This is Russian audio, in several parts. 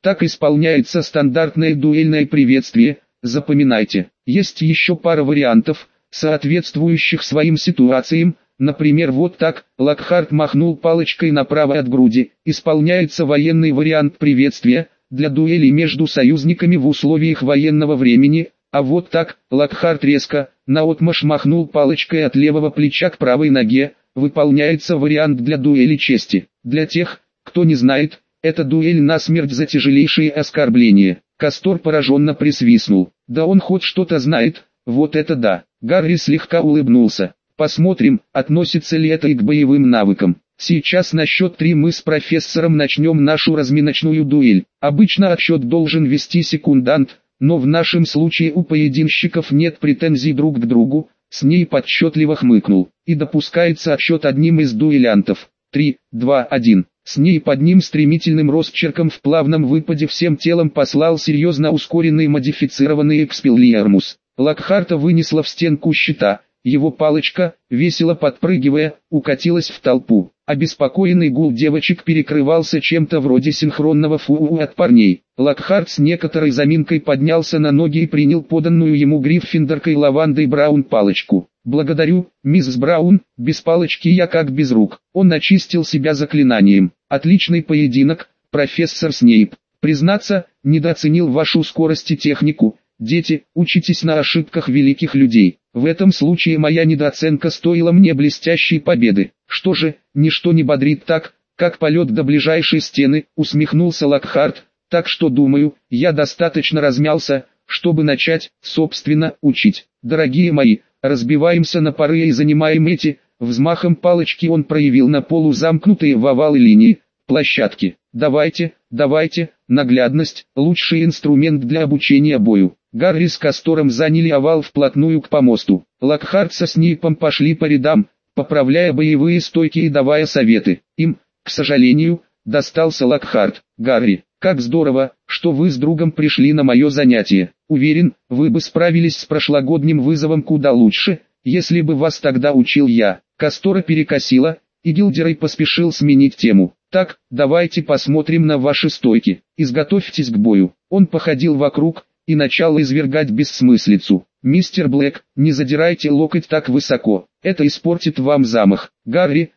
Так исполняется стандартное дуэльное приветствие. Запоминайте. Есть еще пара вариантов, соответствующих своим ситуациям. Например, вот так: Локхарт махнул палочкой направо от груди. Исполняется военный вариант приветствия для дуэли между союзниками в условиях военного времени. А вот так: Локхарт резко, наотмашь махнул палочкой от левого плеча к правой ноге. Выполняется вариант для дуэли чести. Для тех, кто не знает, это дуэль насмерть за тяжелейшие оскорбления. Кастор пораженно присвистнул. Да он хоть что-то знает, вот это да. Гарри слегка улыбнулся. Посмотрим, относится ли это и к боевым навыкам. Сейчас на счет 3 мы с профессором начнем нашу разминочную дуэль. Обычно отсчет должен вести секундант, но в нашем случае у поединщиков нет претензий друг к другу. Снейп отчетливо хмыкнул. И допускается отсчет одним из дуэлянтов. 3, 2, 1. Снейп одним стремительным росчерком в плавном выпаде всем телом послал серьезно ускоренный модифицированный Экспеллиармус. Локхарта вынесла в стенку щита. Его палочка, весело подпрыгивая, укатилась в толпу. Обеспокоенный гул девочек перекрывался чем-то вроде синхронного фуу от парней. Локхарт с некоторой заминкой поднялся на ноги и принял поданную ему Гриффиндоркой Лавандой Браун палочку. «Благодарю, мисс Браун, без палочки я как без рук». Он очистил себя заклинанием. «Отличный поединок, профессор Снейп. Признаться, недооценил вашу скорость и технику. Дети, учитесь на ошибках великих людей. В этом случае моя недооценка стоила мне блестящей победы. Что же, ничто не бодрит так, как полет до ближайшей стены», усмехнулся Локхарт. «Так что думаю, я достаточно размялся, чтобы начать, собственно, учить. Дорогие мои, разбиваемся на пары и занимаем эти». Взмахом палочки он проявил на полу замкнутые в овалы линии, площадки. «Давайте, давайте, наглядность – лучший инструмент для обучения бою». Гарри с Кастором заняли овал вплотную к помосту. Локхарт со Снейпом пошли по рядам, поправляя боевые стойки и давая советы. Им, к сожалению, достался Локхарт. «Гарри, как здорово, что вы с другом пришли на мое занятие. Уверен, вы бы справились с прошлогодним вызовом куда лучше, если бы вас тогда учил я». Кастора перекосило, и Гилдерой поспешил сменить тему. «Так, давайте посмотрим на ваши стойки. Изготовьтесь к бою». Он походил вокруг и начал извергать бессмыслицу. «Мистер Блэк, не задирайте локоть так высоко, это испортит вам замах. Гарри,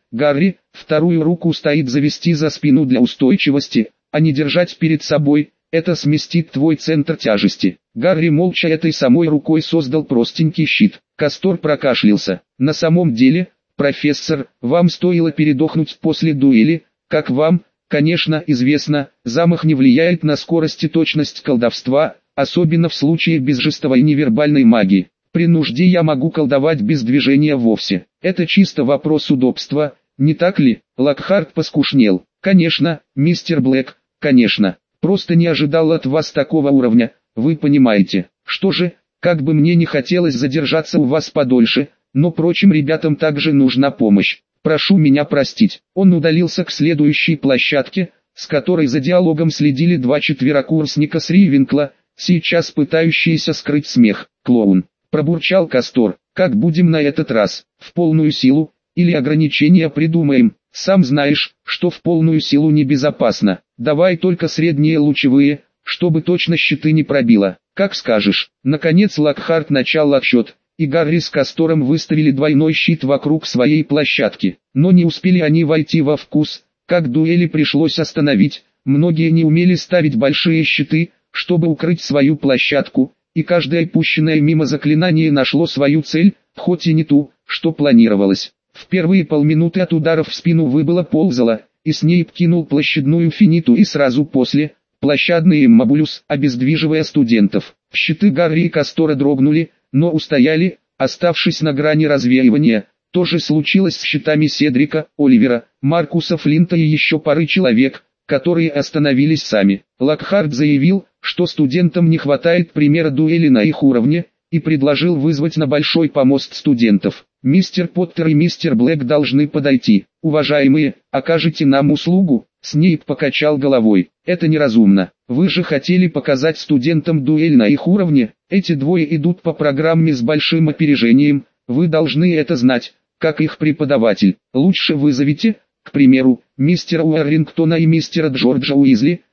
вторую руку стоит завести за спину для устойчивости, а не держать перед собой, это сместит твой центр тяжести». Гарри молча этой самой рукой создал простенький щит. Кастор прокашлялся. «На самом деле, профессор, вам стоило передохнуть после дуэли. Как вам, конечно, известно, замах не влияет на скорость и точность колдовства, особенно в случае безжестовой невербальной магии. При нужде я могу колдовать без движения вовсе. Это чисто вопрос удобства, не так ли?» Локхарт поскушнел. «Конечно, мистер Блэк, конечно. Просто не ожидал от вас такого уровня, вы понимаете. Что же, как бы мне не хотелось задержаться у вас подольше, но прочим ребятам также нужна помощь. Прошу меня простить». Он удалился к следующей площадке, с которой за диалогом следили два четверокурсника с Ривенкла, сейчас пытающиеся скрыть смех. «Клоун», — пробурчал Кастор, — «как будем на этот раз? В полную силу? Или ограничения придумаем? Сам знаешь, что в полную силу небезопасно. Давай только средние лучевые, чтобы точно щиты не пробило. Как скажешь». Наконец Локхарт начал отсчет, и Гарри с Кастором выставили двойной щит вокруг своей площадки. Но не успели они войти во вкус, как дуэли пришлось остановить. Многие не умели ставить большие щиты, чтобы укрыть свою площадку, и каждое пущенное мимо заклинание нашло свою цель, хоть и не ту, что планировалось. В первые полминуты от ударов в спину выбыло ползало, и Снейп кинул площадную финиту и сразу после – площадный иммобулюс, обездвиживая студентов. Щиты Гарри и Кастора дрогнули, но устояли, оставшись на грани развеивания. То же случилось с щитами Седрика, Оливера, Маркуса Флинта и еще пары человек, которые остановились сами. Локхарт заявил, что студентам не хватает примера дуэли на их уровне, и предложил вызвать на большой помост студентов. «Мистер Поттер и мистер Блэк должны подойти. Уважаемые, окажете нам услугу?» Снейп покачал головой. «Это неразумно. Вы же хотели показать студентам дуэль на их уровне. Эти двое идут по программе с большим опережением. Вы должны это знать, как их преподаватель. Лучше вызовите, к примеру, мистера Уоррингтона и мистера Джорджа Уизли.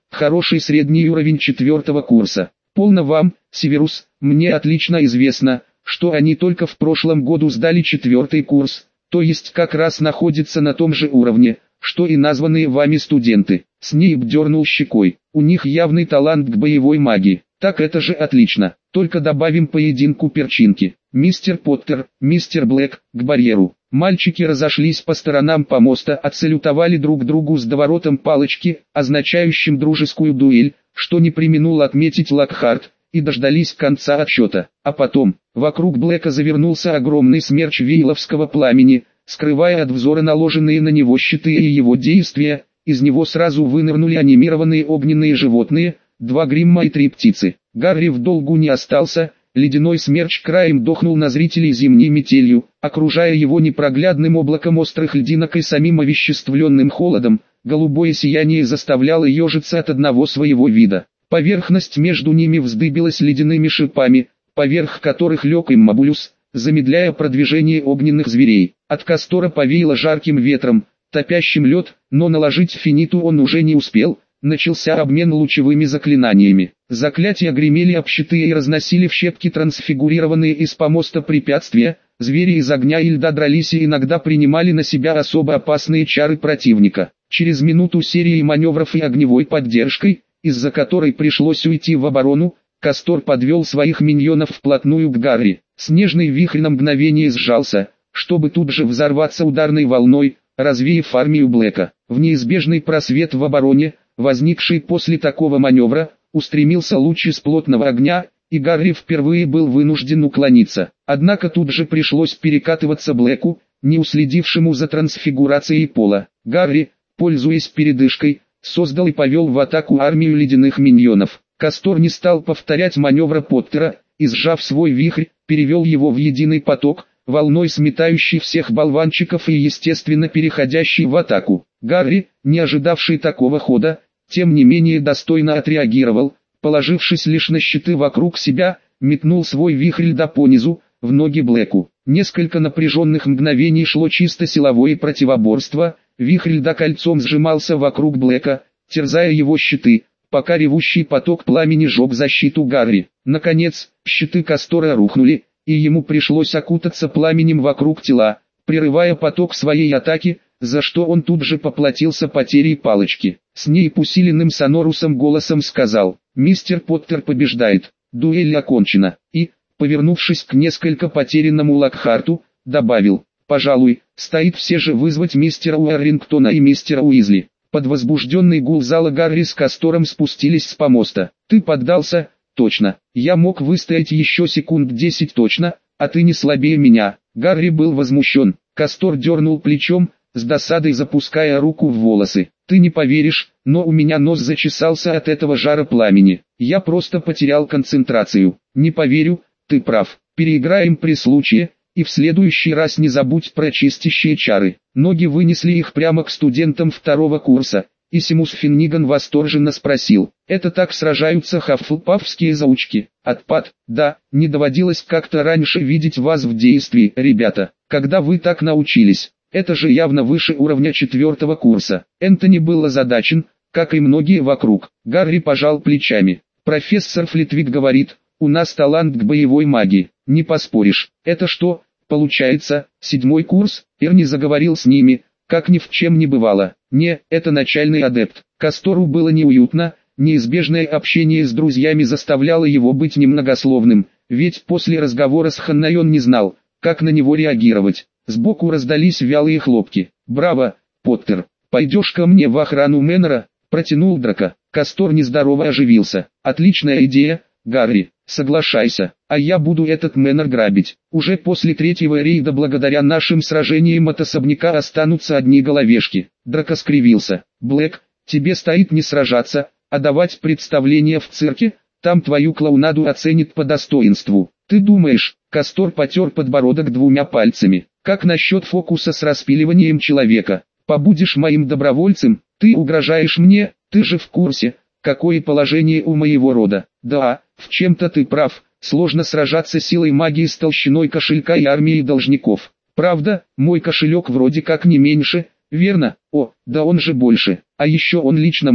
хороший средний уровень 4-го курса. Полно вам, Северус, мне отлично известно, что они только в прошлом году сдали 4-й курс, то есть как раз находятся на том же уровне, что и названные вами студенты. Снейп дернул щекой. У них явный талант к боевой магии. Так это же отлично. Только добавим поединку перчинки. Мистер Поттер, мистер Блэк, к барьеру. Мальчики разошлись по сторонам помоста, отсалютовали друг другу с доворотом палочки, означающим дружескую дуэль, что не преминул отметить Локхарт, и дождались конца отсчета. А потом, вокруг Блэка завернулся огромный смерч вейловского пламени, скрывая от взора наложенные на него щиты и его действия. Из него сразу вынырнули анимированные огненные животные, 2 гримма и 3 птицы. Гарри в долгу не остался, ледяной смерч краем дохнул на зрителей зимней метелью, окружая его непроглядным облаком острых льдинок и самим овеществленным холодом. Голубое сияние заставляло ежиться от одного своего вида. Поверхность между ними вздыбилась ледяными шипами, поверх которых лег иммобулюс, замедляя продвижение огненных зверей. От Кастора повеяло жарким ветром, топящим лед, но наложить финиту он уже не успел. Начался обмен лучевыми заклинаниями. Заклятия гремели об щиты и разносили в щепки трансфигурированные из помоста препятствия. Звери из огня и льда дрались и иногда принимали на себя особо опасные чары противника. Через минуту серии маневров и огневой поддержкой, из-за которой пришлось уйти в оборону, Кастор подвел своих миньонов вплотную к Гарри. Снежный вихрь на мгновение сжался, чтобы тут же взорваться ударной волной, развеяв армию Блэка. В неизбежный просвет в обороне, возникший после такого маневра, устремился луч из плотного огня, и Гарри впервые был вынужден уклониться. Однако тут же пришлось перекатываться Блэку, не уследившему за трансфигурацией пола. Гарри, пользуясь передышкой, создал и повел в атаку армию ледяных миньонов. Кастор не стал повторять маневра Поттера, и сжав свой вихрь, перевел его в единый поток, волной сметающий всех болванчиков и естественно переходящий в атаку. Гарри, не ожидавший такого хода, тем не менее достойно отреагировал, положившись лишь на щиты вокруг себя, метнул свой вихрь льда понизу, в ноги Блэку. Несколько напряженных мгновений шло чисто силовое противоборство, вихрь льда кольцом сжимался вокруг Блэка, терзая его щиты, пока ревущий поток пламени жег защиту Гарри. Наконец, щиты Кастора рухнули, и ему пришлось окутаться пламенем вокруг тела, прерывая поток своей атаки, за что он тут же поплатился потерей палочки. Снейп усиленным сонорусом голосом сказал: «Мистер Поттер побеждает, дуэль окончена», и, повернувшись к несколько потерянному Локхарту, добавил: «Пожалуй, стоит все же вызвать мистера Уоррингтона и мистера Уизли». Под возбужденный гул зала Гарри с Кастором спустились с помоста. «Ты поддался?» «Точно. Я мог выстоять еще секунд 10 точно, а ты не слабее меня». Гарри был возмущен. Кастор дернул плечом, с досадой запуская руку в волосы. «Ты не поверишь, но у меня нос зачесался от этого жара пламени. Я просто потерял концентрацию». «Не поверю, ты прав. Переиграем при случае, и в следующий раз не забудь про чистящие чары». Ноги вынесли их прямо к студентам 2-го курса, и Симус Финниган восторженно спросил: «Это так сражаются хаффлпафские заучки?» «Отпад, да, не доводилось как-то раньше видеть вас в действии, ребята. Когда вы так научились? Это же явно выше уровня 4-го курса». Энтони был озадачен, как и многие вокруг. Гарри пожал плечами. «Профессор Флитвик говорит, у нас талант к боевой магии. Не поспоришь. Это что, получается, 7-й курс?» Эрни заговорил с ними, как ни в чем не бывало. «Не, это начальный адепт». Кастору было неуютно, неизбежное общение с друзьями заставляло его быть немногословным, ведь после разговора с Ханной он не знал, как на него реагировать. Сбоку раздались вялые хлопки. «Браво, Поттер! Пойдешь ко мне в охрану Мэннера?» — протянул Драко. Кастор нездорово оживился. «Отличная идея, Гарри, соглашайся, а я буду этот Мэннер грабить. Уже после 3-го рейда благодаря нашим сражениям от особняка останутся одни головешки». Драко скривился. «Блэк, тебе стоит не сражаться, а давать представление в цирке, там твою клоунаду оценят по достоинству. Ты думаешь?» Кастор потер подбородок 2 пальцами. «Как насчет фокуса с распиливанием человека? Побудешь моим добровольцем? Ты угрожаешь мне, ты же в курсе, какое положение у моего рода». «Да, в чем-то ты прав, сложно сражаться силой магии с толщиной кошелька и армией должников. Правда, мой кошелек вроде как не меньше, верно? О, да он же больше, а еще он лично мой,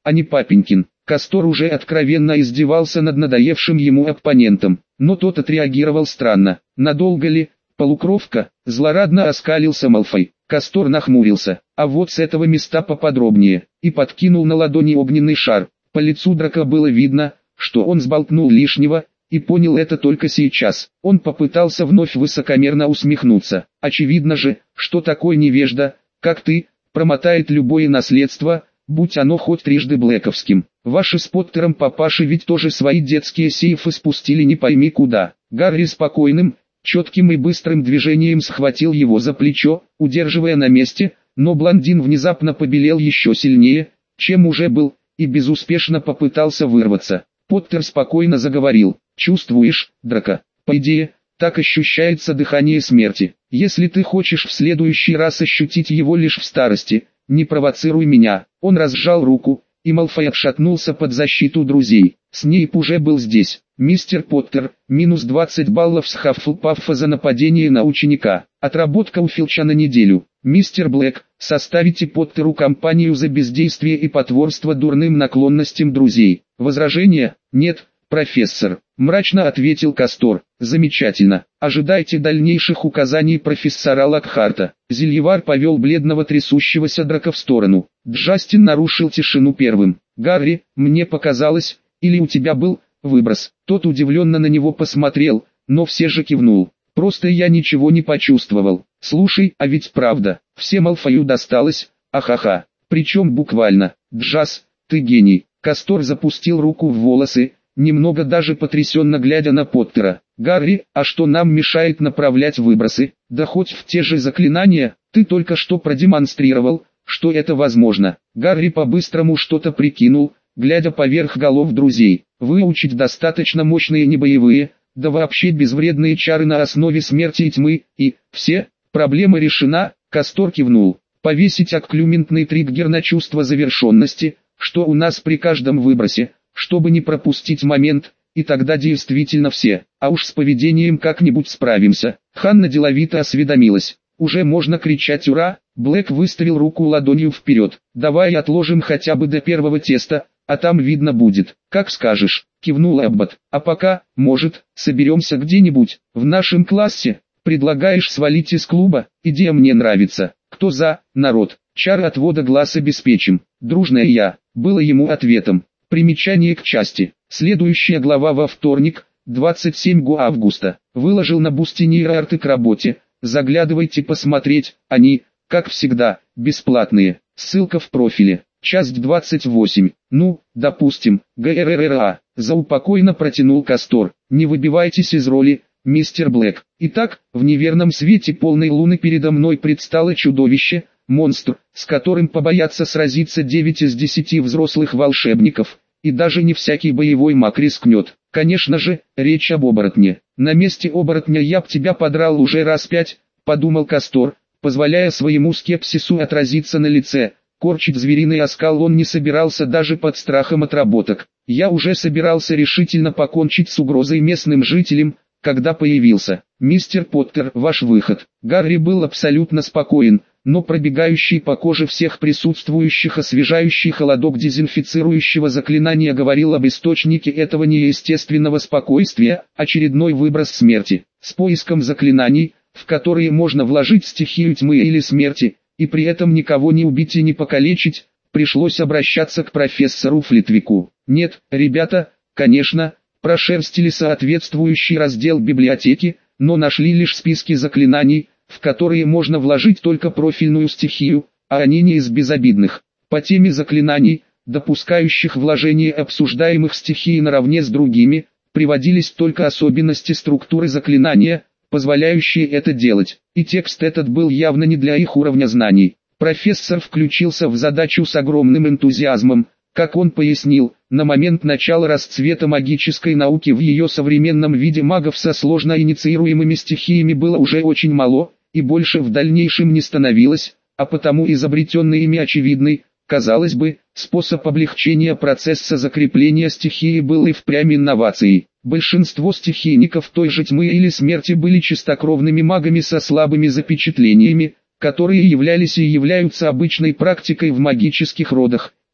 а не папенькин. Кастор уже откровенно издевался над надоевшим ему оппонентом, но тот отреагировал странно. «Надолго ли, полукровка?» — злорадно оскалился Малфой. Кастор нахмурился. «А вот с этого места поподробнее», и подкинул на ладони огненный шар. По лицу Драко было видно, что он сболтнул лишнего, и понял это только сейчас. Он попытался вновь высокомерно усмехнуться. «Очевидно же, что такой невежда, как ты, промотает любое наследство, будь оно хоть трижды блэковским. Ваши с Поттером папаши ведь тоже свои детские сейфы спустили не пойми куда». Гарри спокойным, четким и быстрым движением схватил его за плечо, удерживая на месте, но блондин внезапно побелел еще сильнее, чем уже был, и безуспешно попытался вырваться. Поттер спокойно заговорил. «Чувствуешь, Драко? По идее, так ощущается дыхание смерти. Если ты хочешь в следующий раз ощутить его лишь в старости, не провоцируй меня». Он разжал руку, и Малфой отшатнулся под защиту друзей. Снейп уже был здесь. «Мистер Поттер, минус 20 баллов с Хаффлпаффа за нападение на ученика. Отработка у Филча на неделю. Мистер Блэк, составите Поттеру компанию за бездействие и потворство дурным наклонностям друзей». «Возражения? Нет, профессор», — мрачно ответил Кастор. «Замечательно. Ожидайте дальнейших указаний профессора Локхарта». Зельевар повел бледного трясущегося Драко в сторону. Джастин нарушил тишину первым. «Гарри, мне показалось, или у тебя был выброс?» Тот удивленно на него посмотрел, но все же кивнул. «Просто я ничего не почувствовал. Слушай, а ведь правда, всем Малфою досталось, ахаха. Причем буквально. Джаз, ты гений». Кастор запустил руку в волосы, немного даже потрясенно глядя на Поттера. «Гарри, а что нам мешает направлять выбросы? Да хоть в те же заклинания, ты только что продемонстрировал, что это возможно». Гарри по-быстрому что-то прикинул, глядя поверх голов друзей. «Выучить достаточно мощные небоевые, да вообще безвредные чары на основе смерти и тьмы, и все, проблема решена». Кастор кивнул. «Повесить акклюментный триггер на чувство завершенности, что у нас при каждом выбросе, чтобы не пропустить момент, и тогда действительно все, а уж с поведением как-нибудь справимся». Ханна деловито осведомилась. «Уже можно кричать «Ура!»» Блэк выставил руку ладонью вперед. «Давай отложим хотя бы до первого теста, а там видно будет». «Как скажешь», кивнул Эббот. «А пока, может, соберемся где-нибудь, в нашем классе? Предлагаешь свалить из клуба? Идея мне нравится. Кто за, народ? Чары отвода глаз обеспечим». «Дружная я», было ему ответом. Примечание к части. Следующая глава во вторник, 27 августа. Выложил на Бусти нейроарты к работе. Заглядывайте посмотреть, они, как всегда, бесплатные. Ссылка в профиле. Часть 28. Ну, допустим, ГРРРА. Заупокойно протянул Кастор. «Не выбивайтесь из роли, мистер Блэк». Итак, в неверном свете полной луны передо мной предстало чудовище, монстр, с которым побоятся сразиться 9 из 10 взрослых волшебников, и даже не всякий боевой маг рискнет. Конечно же, речь об оборотне. «На месте оборотня я б тебя подрал уже раз 5, подумал Кастор, позволяя своему скепсису отразиться на лице. Корчить звериный оскал он не собирался даже под страхом отработок. «Я уже собирался решительно покончить с угрозой местным жителям, когда появился. Мистер Поттер, ваш выход». Гарри был абсолютно спокоен, но пробегающий по коже всех присутствующих освежающий холодок дезинфицирующего заклинания говорил об источнике этого неестественного спокойствия, очередной выброс смерти. С поиском заклинаний, в которые можно вложить стихию тьмы или смерти, и при этом никого не убить и не покалечить, пришлось обращаться к профессору Флитвику. Нет, ребята, конечно, прошерстили соответствующий раздел библиотеки, но нашли лишь списки заклинаний, в которые можно вложить только профильную стихию, а они не из безобидных. По теме заклинаний, допускающих вложение обсуждаемых стихий наравне с другими, приводились только особенности структуры заклинания, позволяющие это делать, и текст этот был явно не для их уровня знаний. Профессор включился в задачу с огромным энтузиазмом. Как он пояснил, на момент начала расцвета магической науки в ее современном виде магов со сложно инициируемыми стихиями было уже очень мало, и больше в дальнейшем не становилось, а потому изобретенный ими очевидный, казалось бы, способ облегчения процесса закрепления стихии был и впрямь инновацией. Большинство стихийников той же тьмы или смерти были чистокровными магами со слабыми запечатлениями, которые являлись и являются обычной практикой в магических родах,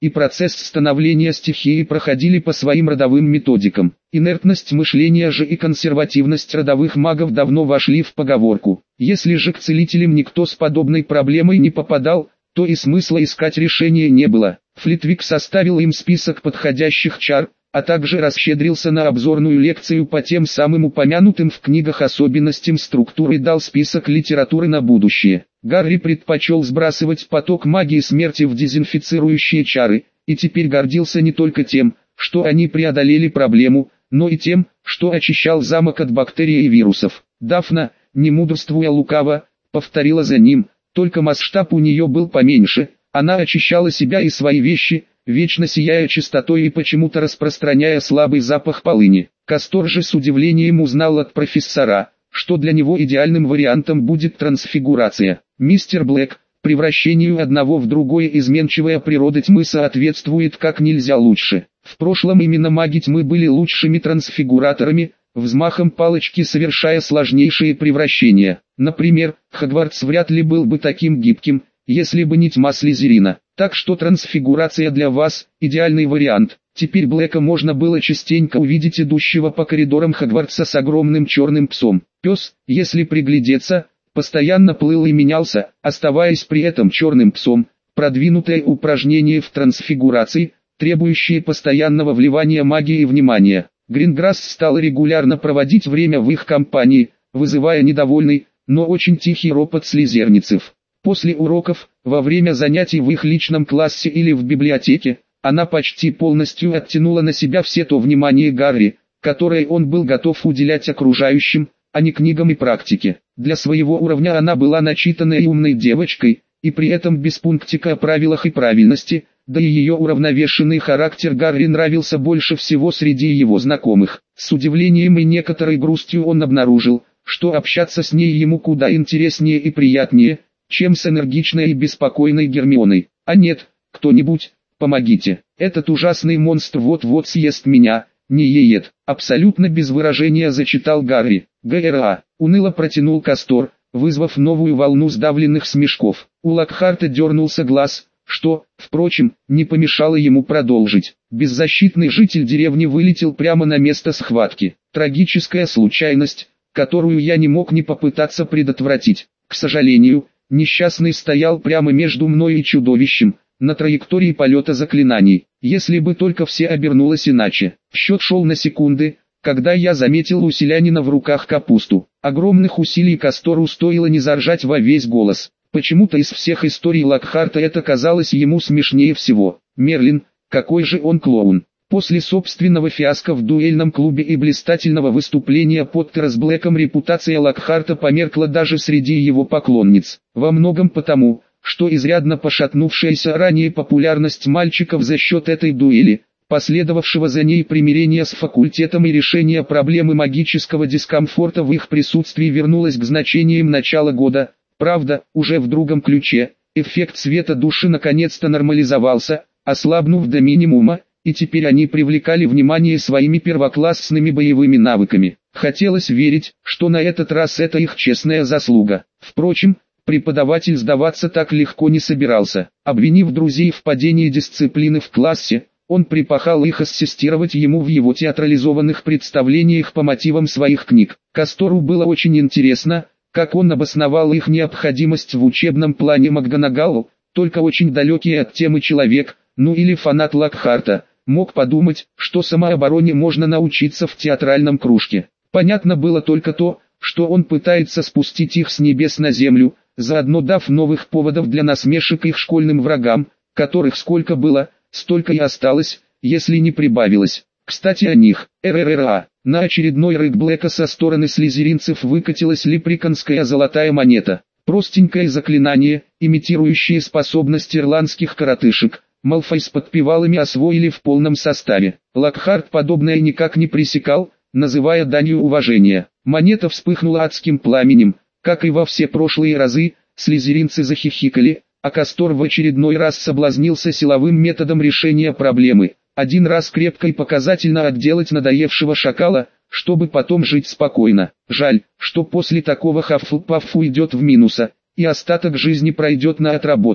и процесс становления стихии проходили по своим родовым методикам. Инертность мышления же и консервативность родовых магов давно вошли в поговорку. Если же к целителям никто с подобной проблемой не попадал, то и смысла искать решения не было. Флитвик составил им список подходящих чар, а также расщедрился на обзорную лекцию по тем самым упомянутым в книгах особенностям структуры и дал список литературы на будущее. Гарри предпочел сбрасывать поток магии смерти в дезинфицирующие чары, и теперь гордился не только тем, что они преодолели проблему, но и тем, что очищал замок от бактерий и вирусов. Дафна, не мудрствуя лукаво, повторила за ним, только масштаб у нее был поменьше, она очищала себя и свои вещи, вечно сияя чистотой и почему-то распространяя слабый запах полыни. Кастор же с удивлением узнал от профессора, что для него идеальным вариантом будет трансфигурация. Мистер Блэк, превращению одного в другое изменчивая природа тьмы соответствует как нельзя лучше. В прошлом именно маги тьмы были лучшими трансфигураторами, взмахом палочки совершая сложнейшие превращения. Например, Хогвартс вряд ли был бы таким гибким, если бы не тьма Слизерина. Так что трансфигурация для вас – идеальный вариант. Теперь Блэка можно было частенько увидеть идущего по коридорам Хогвартса с огромным черным псом. Пес, если приглядеться, постоянно плыл и менялся, оставаясь при этом черным псом. Продвинутое упражнение в трансфигурации, требующее постоянного вливания магии и внимания. Гринграсс стал регулярно проводить время в их компании, вызывая недовольный, но очень тихий ропот слизерницев. После уроков, во время занятий в их личном классе или в библиотеке, она почти полностью оттянула на себя все то внимание Гарри, которое он был готов уделять окружающим, а не книгам и практике. Для своего уровня она была начитанной и умной девочкой, и при этом без пунктика о правилах и правильности, да и ее уравновешенный характер Гарри нравился больше всего среди его знакомых. С удивлением и некоторой грустью он обнаружил, что общаться с ней ему куда интереснее и приятнее, чем с энергичной и беспокойной Гермионой. А нет, кто-нибудь, помогите, этот ужасный монстр вот-вот съест меня, не еет. Абсолютно без выражения зачитал Гарри. ГРА, уныло протянул Кастор, вызвав новую волну сдавленных смешков. У Локхарта дернулся глаз, что, впрочем, не помешало ему продолжить. Беззащитный житель деревни вылетел прямо на место схватки. Трагическая случайность, которую я не мог не попытаться предотвратить. К сожалению, несчастный стоял прямо между мной и чудовищем, на траектории полета заклинаний. Если бы только все обернулось иначе. Счет шел на секунды, когда я заметил у селянина в руках капусту. Огромных усилий Кастору стоило не заржать во весь голос. Почему-то из всех историй Локхарта это казалось ему смешнее всего. Мерлин, какой же он клоун. После собственного фиаско в дуэльном клубе и блистательного выступления Поттера с Блэком репутация Локхарта померкла даже среди его поклонниц. Во многом потому, что изрядно пошатнувшаяся ранее популярность мальчиков за счет этой дуэли, последовавшего за ней примирения с факультетом и решения проблемы магического дискомфорта в их присутствии вернулась к значениям начала года. Правда, уже в другом ключе, эффект света души наконец-то нормализовался, ослабнув до минимума, и теперь они привлекали внимание своими первоклассными боевыми навыками. Хотелось верить, что на этот раз это их честная заслуга. Впрочем, преподаватель сдаваться так легко не собирался. Обвинив друзей в падении дисциплины в классе, он припахал их ассистировать ему в его театрализованных представлениях по мотивам своих книг. Кастору было очень интересно, как он обосновал их необходимость в учебном плане МакГонагалл, только очень далекий от темы человек, ну или фанат Локхарта, мог подумать, что самообороне можно научиться в театральном кружке. Понятно было только то, что он пытается спустить их с небес на землю, заодно дав новых поводов для насмешек их школьным врагам, которых сколько было, столько и осталось, если не прибавилось. Кстати о них, РРРА. На очередной рык Блэка со стороны слизеринцев выкатилась леприконская золотая монета. Простенькое заклинание, имитирующее способности ирландских коротышек, Малфой с подпевалами освоили в полном составе. Локхарт подобное никак не пресекал, называя данью уважения. Монета вспыхнула адским пламенем, как и во все прошлые разы, слизеринцы захихикали, а Кастор в очередной раз соблазнился силовым методом решения проблемы. Один раз крепко и показательно отделать надоевшего шакала, чтобы потом жить спокойно. Жаль, что после такого Хаффлпафф уйдет в минуса, и остаток жизни пройдет на отработках.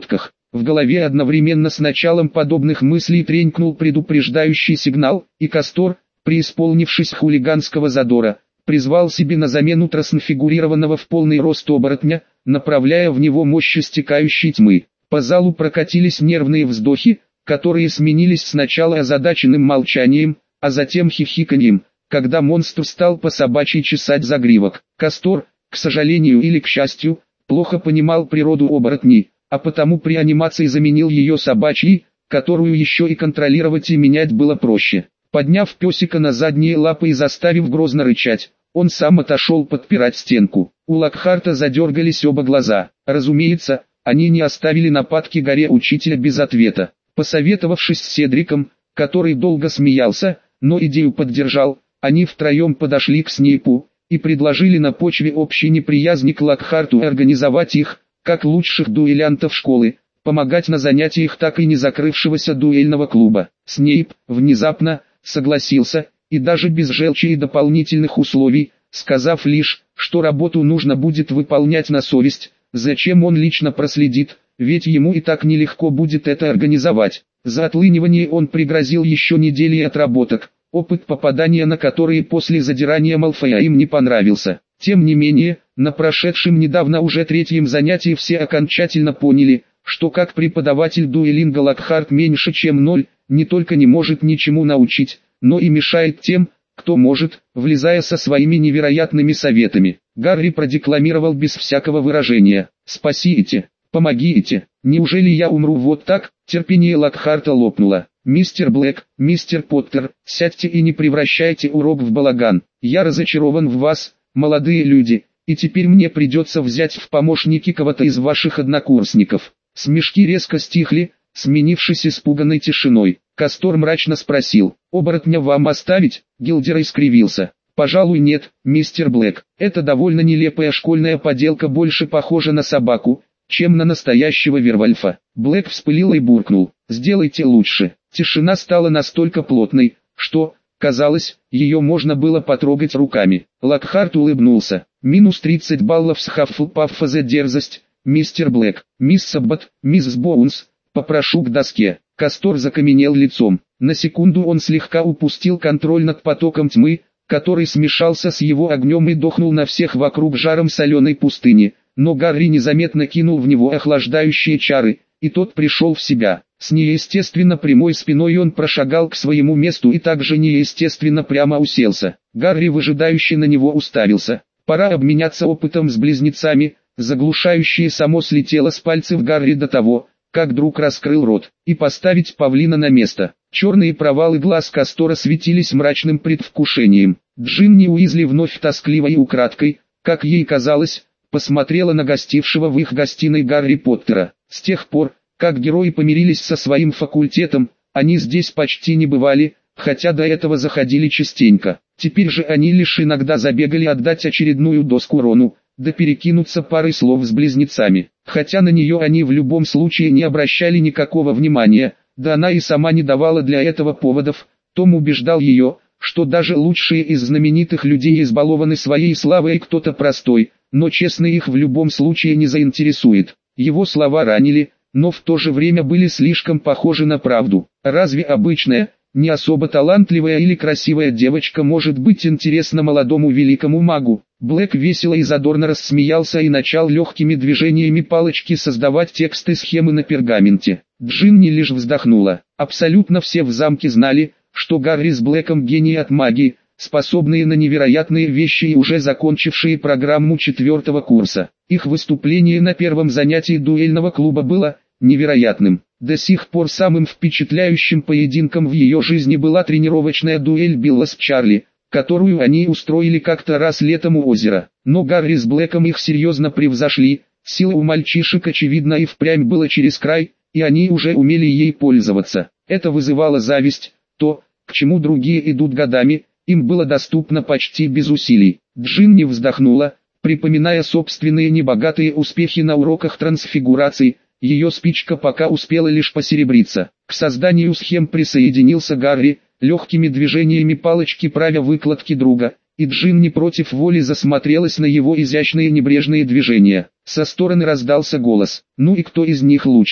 В голове одновременно с началом подобных мыслей тренькнул предупреждающий сигнал, и Кастор, преисполнившись хулиганского задора, призвал себе на замену трансфигурированного в полный рост оборотня, направляя в него мощь стекающей тьмы. По залу прокатились нервные вздохи, которые сменились сначала озадаченным молчанием, а затем хихиканьем, когда монстр стал по собачьи чесать загривок. Кастор, к сожалению или к счастью, плохо понимал природу оборотней, а потому при анимации заменил ее собачьей, которую еще и контролировать и менять было проще. Подняв песика на задние лапы и заставив грозно рычать, он сам отошел подпирать стенку. У Локхарта задергались оба глаза. Разумеется, они не оставили нападки горе учителя без ответа. Посоветовавшись с Седриком, который долго смеялся, но идею поддержал, они втроем подошли к Снейпу и предложили на почве общей неприязни к Локхарту организовать их, как лучших дуэлянтов школы, помогать на занятиях так и не закрывшегося дуэльного клуба. Снейп, внезапно, согласился, и даже без желчи и дополнительных условий, сказав лишь, что работу нужно будет выполнять на совесть, зачем он лично проследит, ведь ему и так нелегко будет это организовать. За отлынивание он пригрозил еще недели отработок, опыт попадания на которые после задирания Малфоя им не понравился. Тем не менее, на прошедшем недавно уже третьем занятии все окончательно поняли, что как преподаватель дуэлинга Локхарт меньше чем ноль, не только не может ничему научить, но и мешает тем, кто может, влезая со своими невероятными советами. Гарри продекламировал без всякого выражения: «Спасите, помогите, неужели я умру вот так?» Терпение Локхарта лопнуло. «Мистер Блэк, мистер Поттер, сядьте и не превращайте урок в балаган. Я разочарован в вас, молодые люди, и теперь мне придется взять в помощники кого-то из ваших однокурсников». Смешки резко стихли, сменившись испуганной тишиной. Кастор мрачно спросил: «Оборотня вам оставить?» Гилдер искривился: «Пожалуй нет, мистер Блэк. Это довольно нелепая школьная поделка, больше похожа на собаку, чем на настоящего Вервольфа». Блэк вспылил и буркнул: «Сделайте лучше». Тишина стала настолько плотной, что, казалось, ее можно было потрогать руками. Локхарт улыбнулся. «Минус 30 баллов с Хаффлпаффа за дерзость, мистер Блэк. Мисс Саббат, мисс Боунс, попрошу к доске». Кастор закаменел лицом. На секунду он слегка упустил контроль над потоком тьмы, который смешался с его огнем и дохнул на всех вокруг жаром соленой пустыни, но Гарри незаметно кинул в него охлаждающие чары, и тот пришел в себя. С неестественно прямой спиной он прошагал к своему месту и также неестественно прямо уселся. Гарри выжидающе на него уставился. Пора обменяться опытом с близнецами. Заглушающее само слетело с пальцев Гарри до того, как друг раскрыл рот, и поставить павлина на место. Черные провалы глаз Кастора светились мрачным предвкушением. Джинни Уизли вновь тоскливо и украдкой, как ей казалось, посмотрела на гостившего в их гостиной Гарри Поттера. С тех пор, как герои помирились со своим факультетом, они здесь почти не бывали, хотя до этого заходили частенько. Теперь же они лишь иногда забегали отдать очередную доску Рону, да перекинуться парой слов с близнецами. Хотя на нее они в любом случае не обращали никакого внимания, да она и сама не давала для этого поводов. Том убеждал ее, что даже лучшие из знаменитых людей избалованы своей славой, и кто-то простой, но честный их в любом случае не заинтересует. Его слова ранили, но в то же время были слишком похожи на правду. Разве обычная, не особо талантливая или красивая девочка может быть интересна молодому великому магу? Блэк весело и задорно рассмеялся и начал легкими движениями палочки создавать тексты схемы на пергаменте. Джинни лишь вздохнула. Абсолютно все в замке знали, что Гарри с Блэком гении от магии, способные на невероятные вещи и уже закончившие программу 4-го курса. Их выступление на первом занятии дуэльного клуба было невероятным. До сих пор самым впечатляющим поединком в ее жизни была тренировочная дуэль Билла с Чарли, которую они устроили как-то раз летом у озера. Но Гарри с Блэком их серьезно превзошли, силы у мальчишек очевидно и впрямь было через край, и они уже умели ей пользоваться. Это вызывало зависть, то, к чему другие идут годами, им было доступно почти без усилий. Джинни вздохнула, припоминая собственные небогатые успехи на уроках трансфигурации. Ее спичка пока успела лишь посеребриться. К созданию схем присоединился Гарри, легкими движениями палочки правя выкладки друга, и Джинни против воли засмотрелась на его изящные небрежные движения. Со стороны раздался голос: «Ну и кто из них лучше?»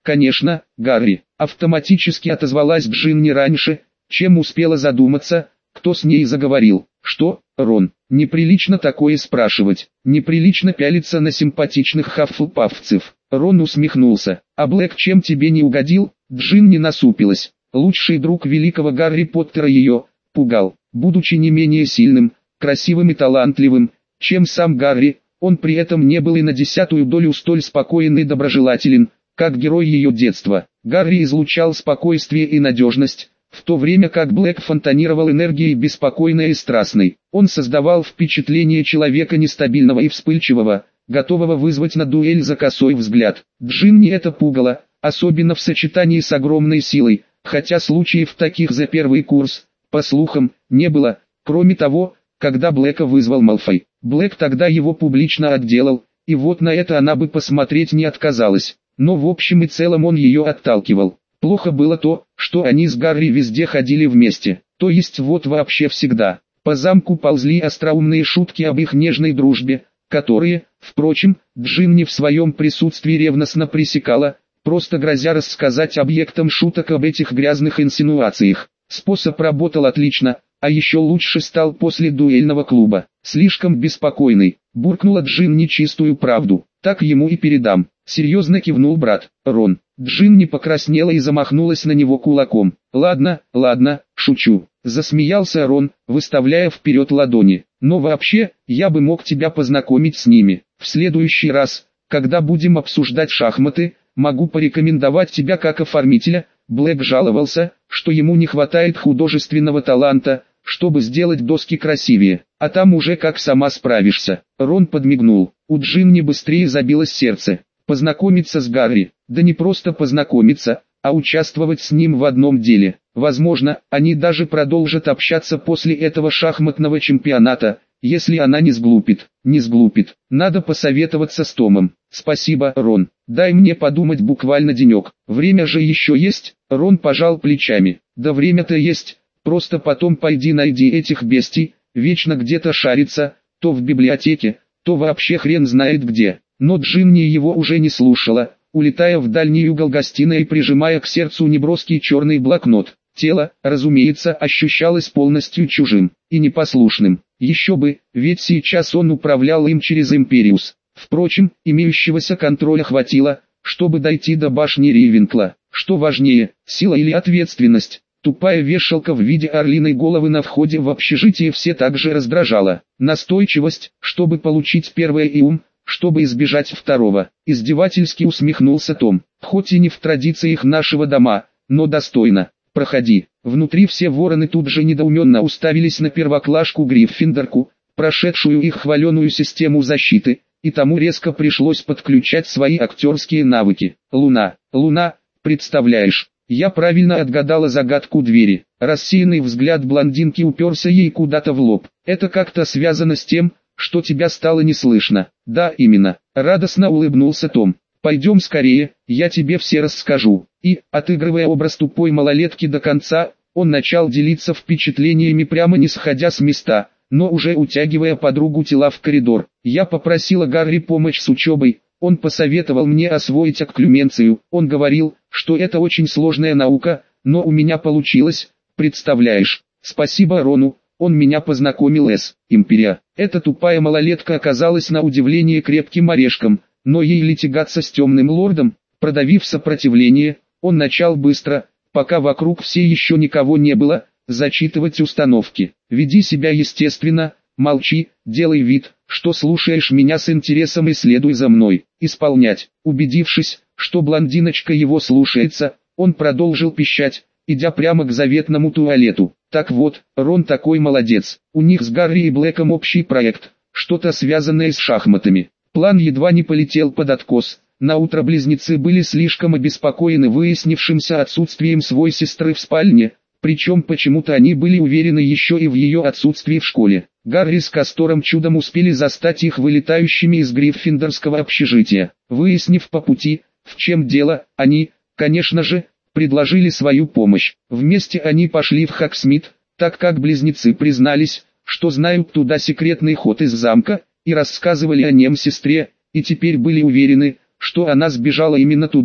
«Конечно, Гарри», — автоматически отозвалась Джинни раньше, чем успела задуматься, кто с ней заговорил. «Что, Рон, неприлично такое спрашивать, неприлично пялиться на симпатичных хаффлпафцев». Рон усмехнулся. «А Блэк чем тебе не угодил?» Джинни насупилась. Лучший друг великого Гарри Поттера ее пугал, будучи не менее сильным, красивым и талантливым, чем сам Гарри. Он при этом не был и на 10-ую долю столь спокоен и доброжелателен, как герой ее детства. Гарри излучал спокойствие и надежность, в то время как Блэк фонтанировал энергией беспокойной и страстной. Он создавал впечатление человека нестабильного и вспыльчивого, готового вызвать на дуэль за косой взгляд. Джинни это пугало, особенно в сочетании с огромной силой, хотя случаев таких за первый курс, по слухам, не было. Кроме того, когда Блэка вызвал Малфой, Блэк тогда его публично отделал, и вот на это она бы посмотреть не отказалась. Но в общем и целом он ее отталкивал. Плохо было то, что они с Гарри везде ходили вместе, то есть вот вообще всегда. По замку ползли остроумные шутки об их нежной дружбе, которые, впрочем, Джинни в своем присутствии ревностно пресекала, просто грозя рассказать объектам шуток об этих грязных инсинуациях. Способ работал отлично, а еще лучше стал после дуэльного клуба. «Слишком беспокойный», — буркнула Джинни чистую правду. «Так ему и передам», — серьезно кивнул брат. «Рон». Джинни покраснела и замахнулась на него кулаком. «Ладно, ладно, шучу», — засмеялся Рон, выставляя вперед ладони. «Но вообще, я бы мог тебя познакомить с ними. В следующий раз, когда будем обсуждать шахматы, могу порекомендовать тебя как оформителя». Блэк жаловался, что ему не хватает художественного таланта, чтобы сделать доски красивее, а там уже как сама справишься. Рон подмигнул. У Джинни быстрее забилось сердце. Познакомиться с Гарри, да не просто познакомиться, а участвовать с ним в одном деле. Возможно, они даже продолжат общаться после этого шахматного чемпионата, если она не сглупит. Не сглупит. Надо посоветоваться с Томом. Спасибо, Рон. Дай мне подумать буквально денек. Время же еще есть? Рон пожал плечами. Да время-то есть. Просто потом пойди найди этих бестий, вечно где-то шарится, то в библиотеке, то вообще хрен знает где. Но Джинни его уже не слушала, улетая в дальний угол гостиной и прижимая к сердцу неброский черный блокнот. Тело, разумеется, ощущалось полностью чужим и непослушным. Еще бы, ведь сейчас он управлял им через Империус. Впрочем, имеющегося контроля хватило, чтобы дойти до башни Рейвенкла. Что важнее, сила или ответственность? Тупая вешалка в виде орлиной головы на входе в общежитие все также раздражала. Настойчивость, чтобы получить первое и ум, чтобы избежать второго. Издевательски усмехнулся Том. Хоть и не в традициях нашего дома, но достойно. Проходи. Внутри все вороны тут же недоуменно уставились на первоклашку Гриффиндорку, прошедшую их хваленую систему защиты, и тому резко пришлось подключать свои актерские навыки. Луна, представляешь, я правильно отгадала загадку двери. Рассеянный взгляд блондинки уперся ей куда-то в лоб. Это как-то связано с тем, что тебя стало не слышно. Да, именно. Радостно улыбнулся Том. Пойдем скорее, я тебе все расскажу. И, отыгрывая образ тупой малолетки до конца, он начал делиться впечатлениями прямо не сходя с места, но уже утягивая подругу тела в коридор. Я попросила Гарри помочь с учебой, он посоветовал мне освоить окклюменцию. Он говорил, что это очень сложная наука, но у меня получилось, представляешь. Спасибо Рону, он меня познакомил с Империя. Эта тупая малолетка оказалась на удивление крепким орешком, но ей ли тягаться с темным лордом? Продавив сопротивление, он начал быстро, пока вокруг все еще никого не было, зачитывать установки. Веди себя естественно, молчи, делай вид, что слушаешь меня с интересом и следуй за мной. Исполнять. Убедившись, что блондиночка его слушается, он продолжил пищать, идя прямо к заветному туалету. Так вот, Рон такой молодец. У них с Гарри и Блэком общий проект, что-то связанное с шахматами. План едва не полетел под откос. Наутро близнецы были слишком обеспокоены выяснившимся отсутствием своей сестры в спальне, причем почему-то они были уверены еще и в ее отсутствии в школе. Гарри с Кастором чудом успели застать их вылетающими из гриффиндорского общежития. Выяснив по пути, в чем дело, они, конечно же, предложили свою помощь. Вместе они пошли в Хогсмит, так как близнецы признались, что знают туда секретный ход из замка, и рассказывали о нем сестре, и теперь были уверены, что она сбежала именно туда.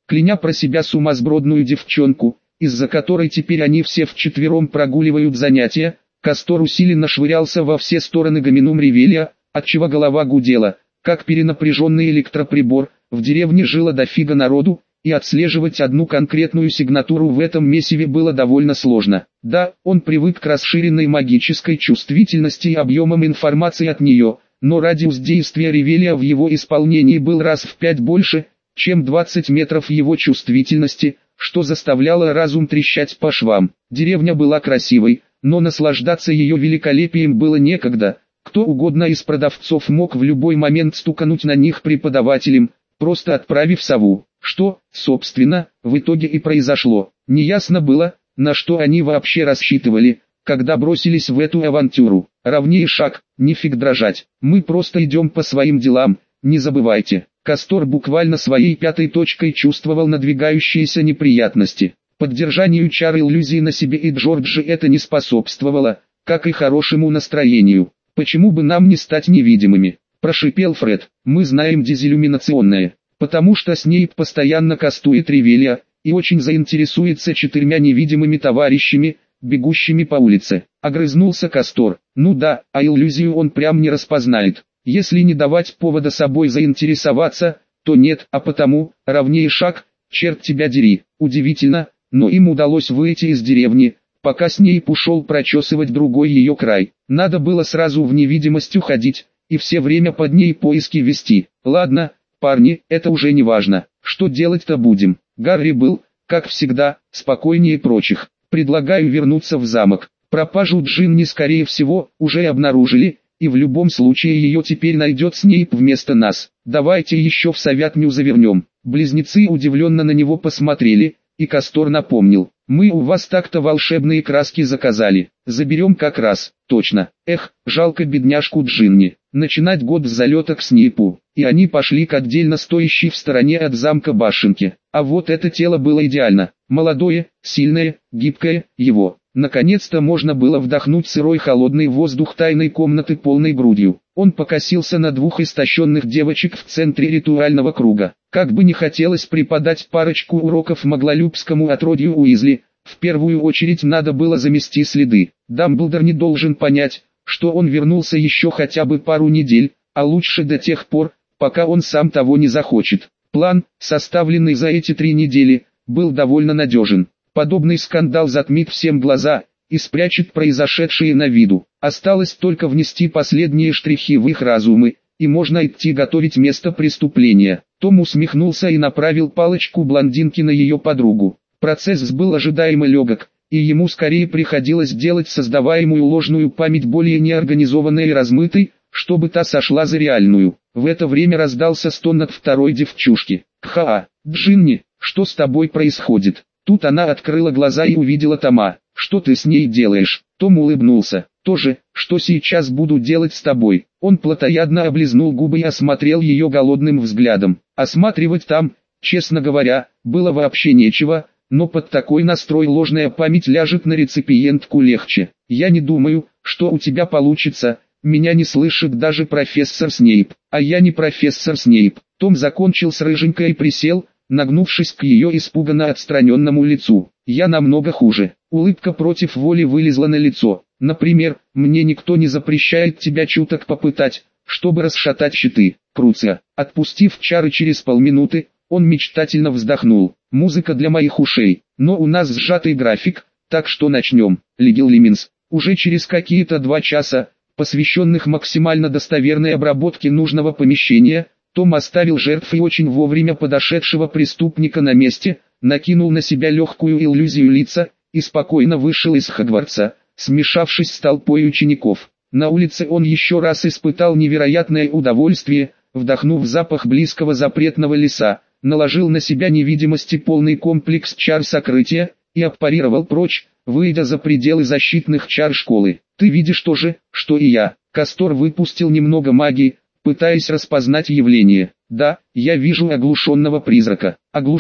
Кляня про себя сумасбродную девчонку, из-за которой теперь они все вчетвером прогуливают занятия, Кастор усиленно швырялся во все стороны гоминум ревелия, отчего голова гудела, как перенапряженный электроприбор. В деревне жило дофига народу, и отслеживать одну конкретную сигнатуру в этом месиве было довольно сложно. Да, он привык к расширенной магической чувствительности и объемам информации от нее, но радиус действия ревелия в его исполнении был раз в 5 больше, чем 20 метров его чувствительности, что заставляло разум трещать по швам. Деревня была красивой, но наслаждаться ее великолепием было некогда. Кто угодно из продавцов мог в любой момент стукануть на них преподавателем, просто отправив сову. Что, собственно, в итоге и произошло. Неясно было, на что они вообще рассчитывали, когда бросились в эту авантюру. Ровнее шаг, нифиг дрожать. Мы просто идем по своим делам, не забывайте. Кастор буквально своей пятой точкой чувствовал надвигающиеся неприятности. Поддержанию чар иллюзии на себе и Джорджи это не способствовало, как и хорошему настроению. «Почему бы нам не стать невидимыми?» – прошипел Фред. «Мы знаем дезиллюминационное, потому что Снейп постоянно кастует ревелия, и очень заинтересуется 4 невидимыми товарищами, бегущими по улице». Огрызнулся Кастор. «Ну да, а иллюзию он прям не распознает. Если не давать повода собой заинтересоваться, то нет, а потому, ровнее шаг, черт тебя дери». Удивительно, но им удалось выйти из деревни, пока Снейп ушел прочесывать другой ее край. Надо было сразу в невидимость уходить, и все время под ней поиски вести. Ладно, парни, это уже не важно. Что делать-то будем? Гарри был, как всегда, спокойнее прочих. Предлагаю вернуться в замок. Пропажу Джинни скорее всего уже обнаружили, и в любом случае ее теперь найдет Снейп вместо нас. Давайте еще в совятню завернем. Близнецы удивленно на него посмотрели, и Кастор напомнил. «Мы у вас так-то волшебные краски заказали. Заберем как раз». «Точно. Эх, жалко бедняжку Джинни. Начинать год с залета к Снейпу». И они пошли к отдельно стоящей в стороне от замка башенке. А вот это тело было идеально. Молодое, сильное, гибкое, его. Наконец-то можно было вдохнуть сырой холодный воздух тайной комнаты полной грудью. Он покосился на 2 истощенных девочек в центре ритуального круга. Как бы не хотелось преподать парочку уроков маглолюбскому отродью Уизли, в первую очередь надо было замести следы. Дамблдор не должен понять, что он вернулся еще хотя бы пару недель, а лучше до тех пор, пока он сам того не захочет. План, составленный за эти 3 недели, был довольно надежен. Подобный скандал затмит всем глаза и спрячет произошедшее на виду. Осталось только внести последние штрихи в их разумы, и можно идти готовить место преступления. Том усмехнулся и направил палочку блондинки на ее подругу. Процесс был ожидаемо легок, и ему скорее приходилось делать создаваемую ложную память более неорганизованной и размытой, чтобы та сошла за реальную. В это время раздался стон от второй девчушки. «Кха, Джинни, что с тобой происходит?» Тут она открыла глаза и увидела Тома. «Что ты с ней делаешь?» Том улыбнулся. «То же, что сейчас буду делать с тобой». Он плотоядно облизнул губы и осмотрел ее голодным взглядом. Осматривать там, честно говоря, было вообще нечего, но под такой настрой ложная память ляжет на реципиентку легче. «Я не думаю, что у тебя получится, меня не слышит даже профессор Снейп». «А я не профессор Снейп». Том закончил с рыженькой и присел, нагнувшись к ее испуганно отстраненному лицу. «Я намного хуже». Улыбка против воли вылезла на лицо. «Например, мне никто не запрещает тебя чуток попытать, чтобы расшатать щиты». Круция. Отпустив чары через полминуты, он мечтательно вздохнул. «Музыка для моих ушей. Но у нас сжатый график, так что начнем». Легил Лиминс. Уже через какие-то 2 часа, посвященных максимально достоверной обработке нужного помещения, Том оставил жертв и очень вовремя подошедшего преступника на месте, накинул на себя легкую иллюзию лица, и спокойно вышел из Хогвартса, смешавшись с толпой учеников. На улице он еще раз испытал невероятное удовольствие, вдохнув запах близкого запретного леса, наложил на себя невидимости полный комплекс чар сокрытия, и аппарировал прочь, выйдя за пределы защитных чар школы. «Ты видишь то же, что и я». Кастор выпустил немного магии, пытаясь распознать явление. «Да, я вижу оглушенного призрака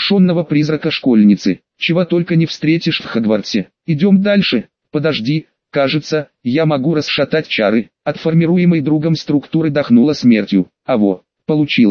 школьницы. Чего только не встретишь в Хогвартсе. Идем дальше. Подожди, кажется, я могу расшатать чары». От формируемой другом структуры дохнуло смертью. «Аво, получилось».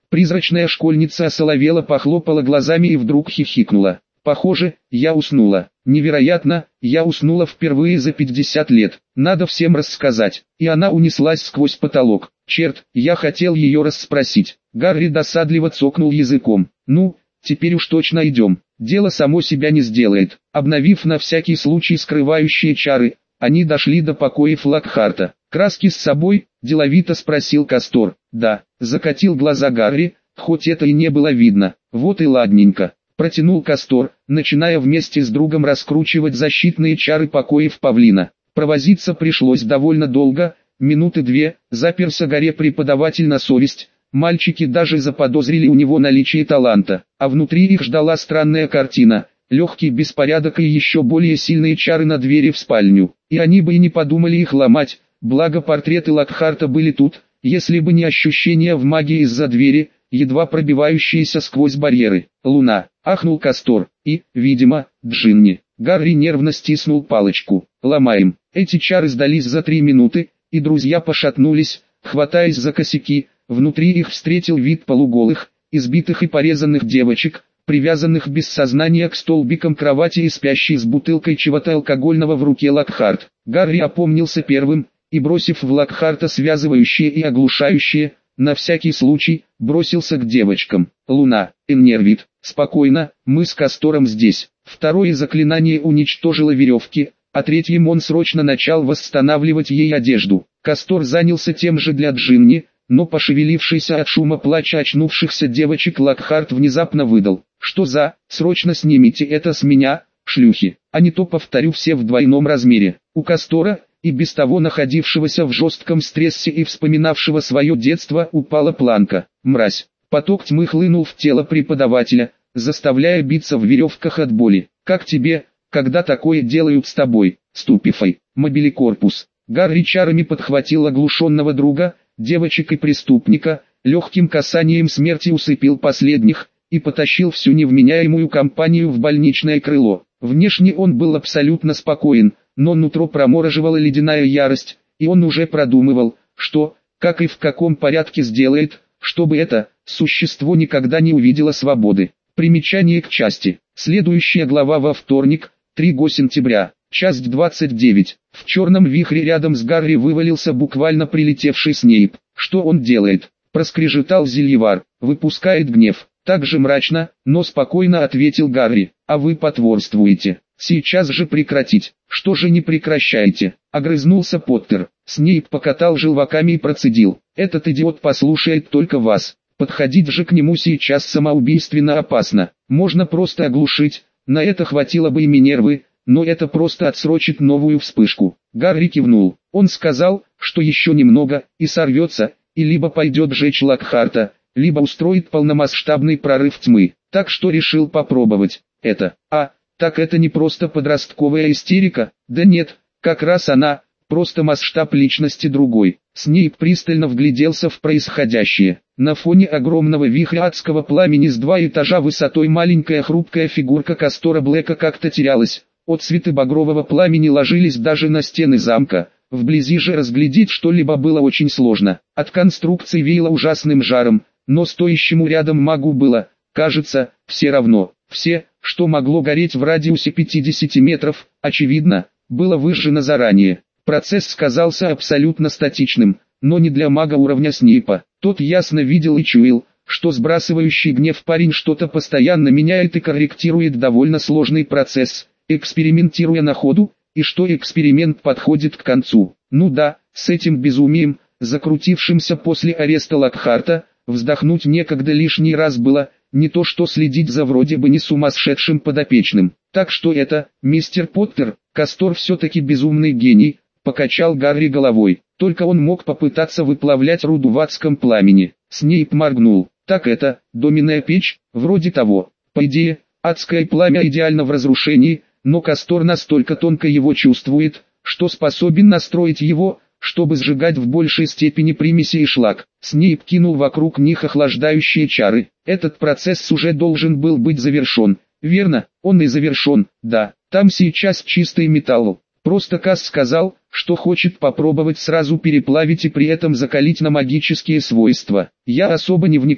Призрачная школьница осоловела, похлопала глазами и вдруг хихикнула. Похоже, я уснула. Невероятно, я уснула впервые за 50 лет. Надо всем рассказать. И она унеслась сквозь потолок. Черт, я хотел ее расспросить. Гарри досадливо цокнул языком. Ну, теперь уж точно идем. Дело само себя не сделает. Обновив на всякий случай скрывающие чары, они дошли до покоев Локхарта. «Краски с собой?» – деловито спросил Кастор. «Да», – закатил глаза Гарри, хоть это и не было видно. «Вот и ладненько», – протянул Кастор, начиная вместе с другом раскручивать защитные чары покоев павлина. Провозиться пришлось довольно долго, минуты две, заперся горе-преподаватель на совесть. Мальчики даже заподозрили у него наличие таланта, а внутри их ждала странная картина. Легкий беспорядок и еще более сильные чары на двери в спальню. И они бы и не подумали их ломать, благо портреты Локхарта были тут, если бы не ощущение в магии из-за двери, едва пробивающиеся сквозь барьеры. «Луна!» — ахнул Кастор, и, видимо, Джинни. Гарри нервно стиснул палочку. «Ломаем!» Эти чары сдались за 3 минуты, и друзья пошатнулись, хватаясь за косяки. Внутри их встретил вид полуголых, избитых и порезанных девочек, привязанных без сознания к столбикам кровати и спящий с бутылкой чего-то алкогольного в руке Локхарт. Гарри опомнился первым, и бросив в Локхарта связывающее и оглушающее, на всякий случай, бросился к девочкам. «Луна, Эннервит, спокойно, мы с Кастором здесь». Второе заклинание уничтожило веревки, а третьим он срочно начал восстанавливать ей одежду. Кастор занялся тем же для Джинни, но пошевелившийся от шума плача очнувшихся девочек Локхарт внезапно выдал: «Что за, срочно снимите это с меня, шлюхи, а не то повторю все в двойном размере». У Кастора, и без того находившегося в жестком стрессе и вспоминавшего свое детство, упала планка. Мразь. Поток тьмы хлынул в тело преподавателя, заставляя биться в веревках от боли. «Как тебе, когда такое делают с тобой, ступифай, мобиликорпус?» Гарри чарами подхватил оглушенного друга, девочек и преступника, легким касанием смерти усыпил последних, и потащил всю невменяемую компанию в больничное крыло. Внешне он был абсолютно спокоен, но нутро промораживала ледяная ярость, и он уже продумывал, что, как и в каком порядке сделает, чтобы это существо никогда не увидело свободы. Примечание к части. Следующая глава во вторник, 3 сентября. Часть 29. В черном вихре рядом с Гарри вывалился буквально прилетевший Снейп. «Что он делает?» – проскрежетал Зельевар. «Выпускает гнев». Так же мрачно, но спокойно ответил Гарри. «А вы потворствуете. Сейчас же прекратить». «Что же не прекращаете?» – огрызнулся Поттер. Снейп покатал желваками и процедил: «Этот идиот послушает только вас. Подходить же к нему сейчас самоубийственно опасно. Можно просто оглушить, на это хватило бы и Минервы, но это просто отсрочит новую вспышку». Гарри кивнул. Он сказал, что еще немного, и сорвется, и либо пойдет жечь Локхарта, либо устроит полномасштабный прорыв тьмы. Так что решил попробовать это. Так это не просто подростковая истерика? Да нет, как раз она, просто масштаб личности другой. Снейп пристально вгляделся в происходящее. На фоне огромного вихря адского пламени с 2 этажа высотой маленькая хрупкая фигурка Кастора Блэка как-то терялась. Отцветы багрового пламени ложились даже на стены замка. Вблизи же разглядеть что-либо было очень сложно. От конструкции веяло ужасным жаром, но стоящему рядом магу было, кажется, все равно. Все, что могло гореть в радиусе 50 метров, очевидно, было выжжено заранее. Процесс казался абсолютно статичным, но не для мага уровня Снейпа. Тот ясно видел и чуял, что сбрасывающий гнев парень что-то постоянно меняет и корректирует довольно сложный процесс, экспериментируя на ходу, и что эксперимент подходит к концу. Ну да, с этим безумием, закрутившимся после ареста Локхарта, вздохнуть некогда лишний раз было, не то что следить за вроде бы не сумасшедшим подопечным. Так что это, мистер Поттер, Кастор все-таки безумный гений, покачал Гарри головой. Только он мог попытаться выплавлять руду в адском пламени. Снейп моргнул. Так это, доменная печь, вроде того. По идее, адское пламя идеально в разрушении, но Кастор настолько тонко его чувствует, что способен настроить его, чтобы сжигать в большей степени примеси и шлак. Снейп кинул вокруг них охлаждающие чары. Этот процесс уже должен был быть завершен. Верно, он и завершен, да. Там сейчас чистый металл. Просто Кас сказал, что хочет попробовать сразу переплавить и при этом закалить на магические свойства. Я особо не вникал,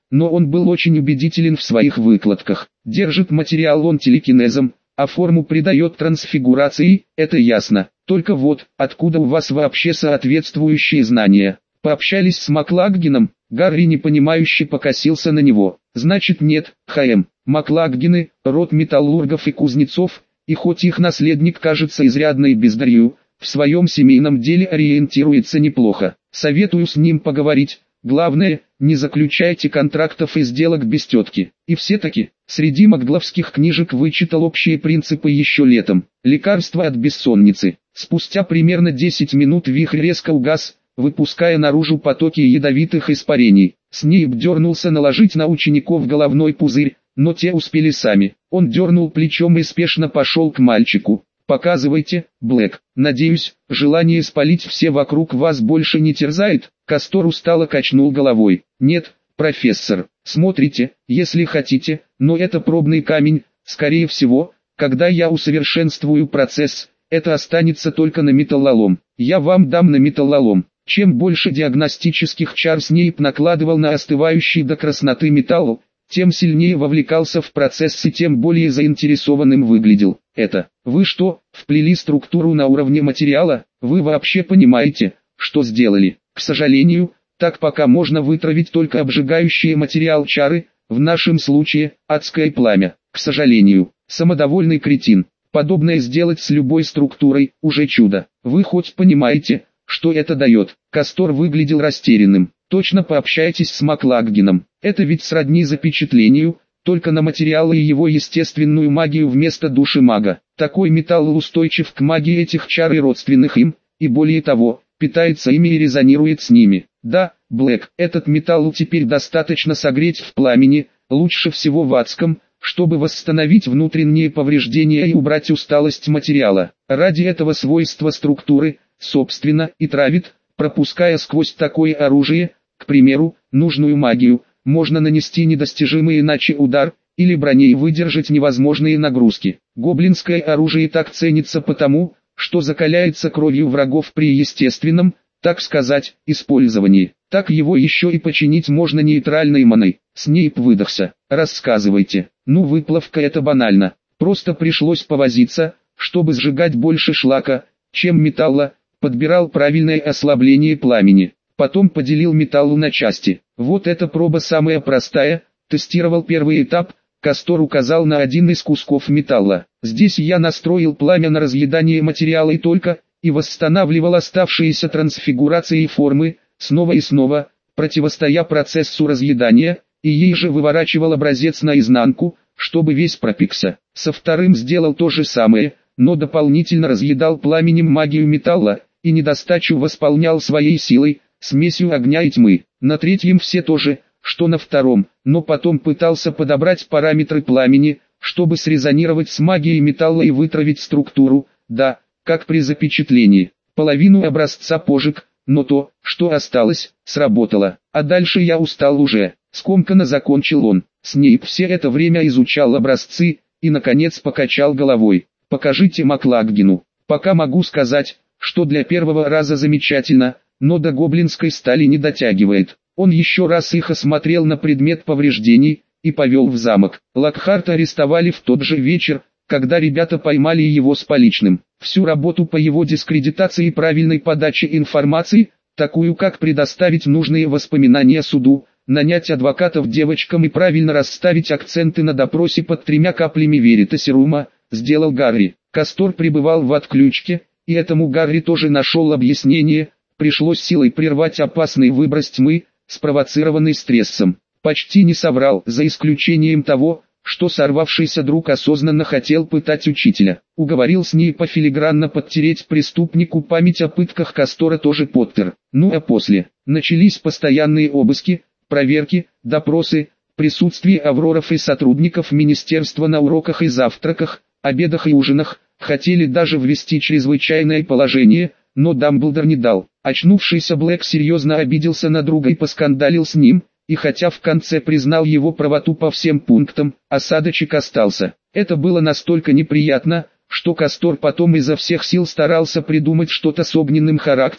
но он был очень убедителен в своих выкладках. Держит материал он телекинезом, а форму придает трансфигурацией, это ясно. Только вот, откуда у вас вообще соответствующие знания? Пообщались с Маклаггином, Гарри непонимающе покосился на него. Значит нет, ХМ. Маклаггины, род металлургов и кузнецов, и хоть их наследник кажется изрядной бездарью, в своем семейном деле ориентируется неплохо. Советую с ним поговорить. Главное, не заключайте контрактов и сделок без тетки. И все-таки, среди магловских книжек вычитал общие принципы еще летом. Лекарство от бессонницы. Спустя примерно 10 минут вихрь резко угас, выпуская наружу потоки ядовитых испарений. Снейп дернулся наложить на учеников головной пузырь, но те успели сами. Он дернул плечом и спешно пошел к мальчику. «Показывайте, Блэк. Надеюсь, желание спалить все вокруг вас больше не терзает?» Кастор устало качнул головой. «Нет, профессор. Смотрите, если хотите, но это пробный камень. Скорее всего, когда я усовершенствую процесс, это останется только на металлолом. Я вам дам на металлолом». Чем больше диагностических чар Снейп накладывал на остывающий до красноты металл, тем сильнее вовлекался в процесс и тем более заинтересованным выглядел. «Это, вы что, вплели структуру на уровне материала? Вы вообще понимаете, что сделали?» «К сожалению, так пока можно вытравить только обжигающие материал чары, в нашем случае, адское пламя. К сожалению, самодовольный кретин. Подобное сделать с любой структурой, уже чудо. Вы хоть понимаете, что это дает?» Кастор выглядел растерянным. «Точно пообщайтесь с Маклаггином. Это ведь сродни запечатлению, только на материалы и его естественную магию вместо души мага. Такой металл устойчив к магии этих чар и родственных им, и более того, питается ими и резонирует с ними. Да, Блэк, этот металл теперь достаточно согреть в пламени, лучше всего в адском, чтобы восстановить внутренние повреждения и убрать усталость материала. Ради этого свойства структуры, собственно, и травит, пропуская сквозь такое оружие, к примеру, нужную магию, можно нанести недостижимый иначе удар, или броней выдержать невозможные нагрузки. Гоблинское оружие так ценится потому, что закаляется кровью врагов при естественном, так сказать, использовании. Так его еще и починить можно нейтральной маной. Снейп выдохся. «Рассказывайте». «Ну, выплавка это банально. Просто пришлось повозиться, чтобы сжигать больше шлака, чем металла, подбирал правильное ослабление пламени. Потом поделил металлу на части. Вот эта проба самая простая, тестировал первый этап». Кастор указал на один из кусков металла. «Здесь я настроил пламя на разъедание материала и восстанавливал оставшиеся трансфигурации формы, снова и снова, противостоя процессу разъедания, и ей же выворачивал образец наизнанку, чтобы весь пропекся. Со вторым сделал то же самое, но дополнительно разъедал пламенем магию металла, и недостачу восполнял своей силой, смесью огня и тьмы. На третьем все то же, что на втором, но потом пытался подобрать параметры пламени, чтобы срезонировать с магией металла и вытравить структуру, да, как при запечатлении. Половину образца пожег, но то, что осталось, сработало. А дальше я устал уже», — скомканно закончил он. Снейп все это время изучал образцы, и наконец покачал головой. «Покажите Маклаггину. Пока могу сказать, что для первого раза замечательно, но до гоблинской стали не дотягивает». Он еще раз их осмотрел на предмет повреждений, и повел в замок. Локхарта арестовали в тот же вечер, когда ребята поймали его с поличным. Всю работу по его дискредитации и правильной подаче информации, такую как предоставить нужные воспоминания суду, нанять адвокатов девочкам и правильно расставить акценты на допросе под 3 каплями веритасирума, сделал Гарри. Кастор пребывал в отключке, и этому Гарри тоже нашел объяснение, пришлось силой прервать опасный выброс тьмы, спровоцированный стрессом. Почти не соврал, за исключением того, что сорвавшийся друг осознанно хотел пытать учителя. Уговорил Снейпа филигранно подтереть преступнику память о пытках Кастора тоже Поттер. Ну а после, начались постоянные обыски, проверки, допросы, присутствие авроров и сотрудников министерства на уроках и завтраках, обедах и ужинах, хотели даже ввести чрезвычайное положение, но Дамблдор не дал. Очнувшийся Блэк серьезно обиделся на друга и поскандалил с ним, и хотя в конце признал его правоту по всем пунктам, осадочек остался. Это было настолько неприятно, что Кастор потом изо всех сил старался придумать что-то с огненным характером,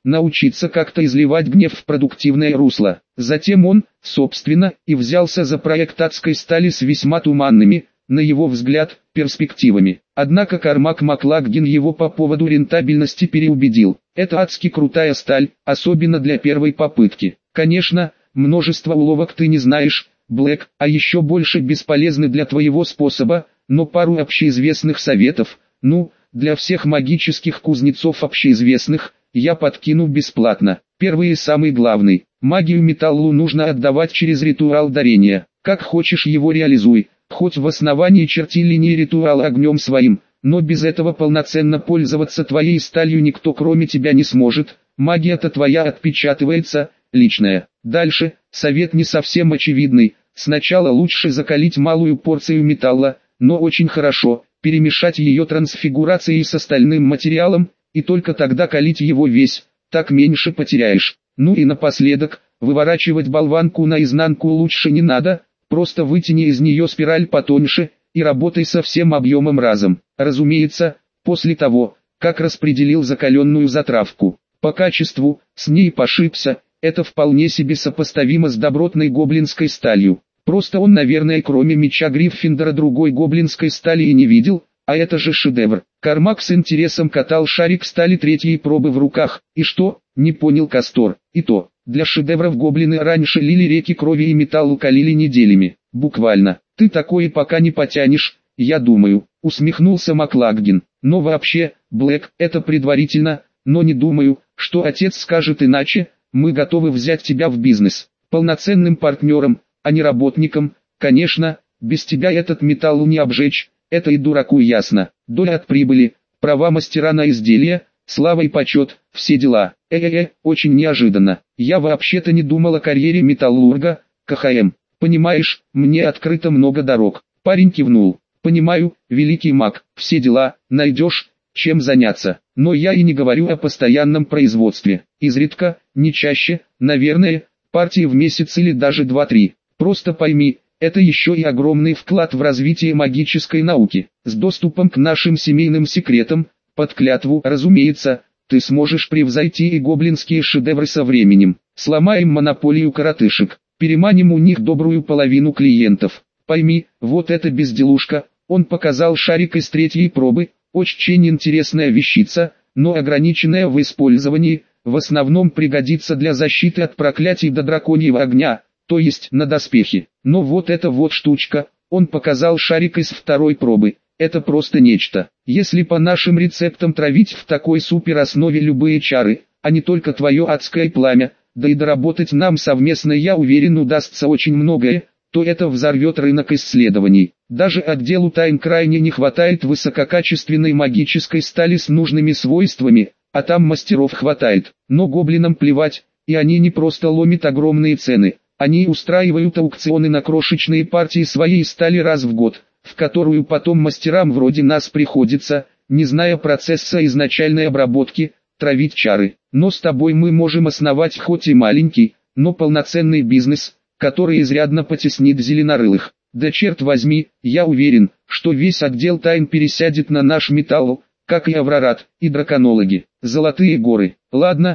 научиться как-то изливать гнев в продуктивное русло. Затем он, собственно, и взялся за проект адской стали с весьма туманными, на его взгляд, перспективами. Однако Кармак Маклаггин его по поводу рентабельности переубедил. Это адски крутая сталь, особенно для первой попытки. Конечно, множество уловок ты не знаешь, Блэк, а еще больше бесполезны для твоего способа, но пару общеизвестных советов, для всех магических кузнецов общеизвестных, я подкину бесплатно. Первый и самый главный. Магию металлу нужно отдавать через ритуал дарения. Как хочешь его реализуй, хоть в основании черти линии ритуала огнем своим, но без этого полноценно пользоваться твоей сталью никто кроме тебя не сможет. Магия-то твоя отпечатывается, личная. Дальше, совет не совсем очевидный. Сначала лучше закалить малую порцию металла, но очень хорошо, перемешать ее трансфигурацией с остальным материалом, и только тогда калить его весь, так меньше потеряешь. Ну и напоследок, выворачивать болванку наизнанку лучше не надо, просто вытяни из нее спираль потоньше, и работай со всем объемом разом. Разумеется, после того, как распределил закаленную затравку. По качеству, с ней пошибся, это вполне себе сопоставимо с добротной гоблинской сталью. Просто он, наверное, кроме меча Гриффиндора другой гоблинской стали и не видел, а это же шедевр. Кармак с интересом катал шарик стали третьей пробы в руках. И что? Не понял Кастор. И то, для шедевров гоблины раньше лили реки крови и металлу калили неделями. Буквально. Ты такое пока не потянешь, я думаю, усмехнулся Маклаггин. Но вообще, Блэк, это предварительно, но не думаю, что отец скажет иначе. Мы готовы взять тебя в бизнес. Полноценным партнером, а не работником. Конечно, без тебя этот металл не обжечь. Это и дураку ясно. Доля от прибыли, права мастера на изделия, слава и почет, все дела. Очень неожиданно. Я вообще-то не думал о карьере металлурга, КХМ. Понимаешь, мне открыто много дорог. Парень кивнул. Понимаю, великий маг, все дела, найдешь, чем заняться. Но я и не говорю о постоянном производстве. Изредка, не чаще, наверное, партии в месяц или даже 2-3. Просто пойми, это еще и огромный вклад в развитие магической науки. С доступом к нашим семейным секретам, под клятву, разумеется, ты сможешь превзойти и гоблинские шедевры со временем. Сломаем монополию коротышек, переманим у них добрую половину клиентов. Пойми, вот эта безделушка, он показал шарик из третьей пробы, очень интересная вещица, но ограниченная в использовании, в основном пригодится для защиты от проклятий до драконьего огня, то есть на доспехи. Но вот эта вот штучка, он показал шарик из второй пробы, это просто нечто. Если по нашим рецептам травить в такой супероснове любые чары, а не только твое адское пламя, да и доработать нам совместно, я уверен, удастся очень многое, то это взорвет рынок исследований. Даже отделу тайн крайне не хватает высококачественной магической стали с нужными свойствами, а там мастеров хватает. Но гоблинам плевать, и они не просто ломят огромные цены, они устраивают аукционы на крошечные партии своей стали раз в год, в которую потом мастерам вроде нас приходится, не зная процесса изначальной обработки, травить чары. Но с тобой мы можем основать хоть и маленький, но полноценный бизнес, который изрядно потеснит зеленорылых. Да черт возьми, я уверен, что весь отдел тайн пересядет на наш металл, как и Аврорат, и драконологи. Золотые горы. Ладно,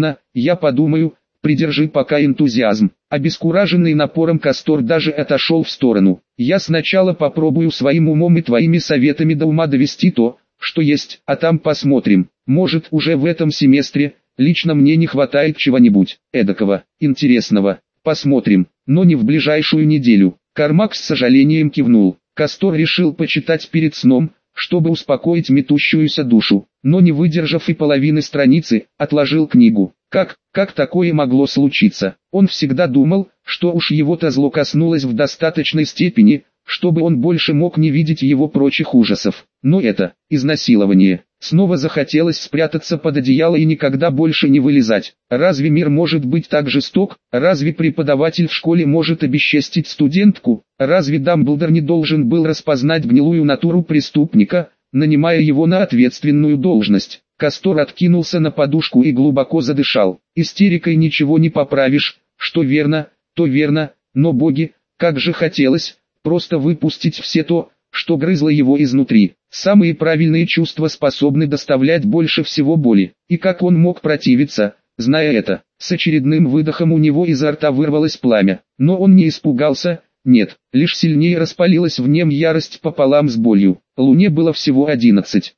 я подумаю, придержи пока энтузиазм. Обескураженный напором Кастор даже отошел в сторону. Я сначала попробую своим умом и твоими советами до ума довести то, что есть, а там посмотрим. Может, уже в этом семестре, лично мне не хватает чего-нибудь эдакого, интересного. Посмотрим, но не в ближайшую неделю. Кармак с сожалением кивнул. Кастор решил почитать перед сном, чтобы успокоить метущуюся душу, но не выдержав и половины страницы, отложил книгу. Как такое могло случиться? Он всегда думал, что уж его-то зло коснулось в достаточной степени, чтобы он больше мог не видеть его прочих ужасов. Но это, изнасилование. Снова захотелось спрятаться под одеяло и никогда больше не вылезать. Разве мир может быть так жесток? Разве преподаватель в школе может обесчестить студентку? Разве Дамблдор не должен был распознать гнилую натуру преступника, нанимая его на ответственную должность? Кастор откинулся на подушку и глубоко задышал. Истерикой ничего не поправишь, что верно, то верно, но боги, как же хотелось просто выпустить все то, что грызло его изнутри. Самые правильные чувства способны доставлять больше всего боли. И как он мог противиться, зная это? С очередным выдохом у него изо рта вырвалось пламя. Но он не испугался, нет, лишь сильнее распалилась в нем ярость пополам с болью. Луне было всего 11.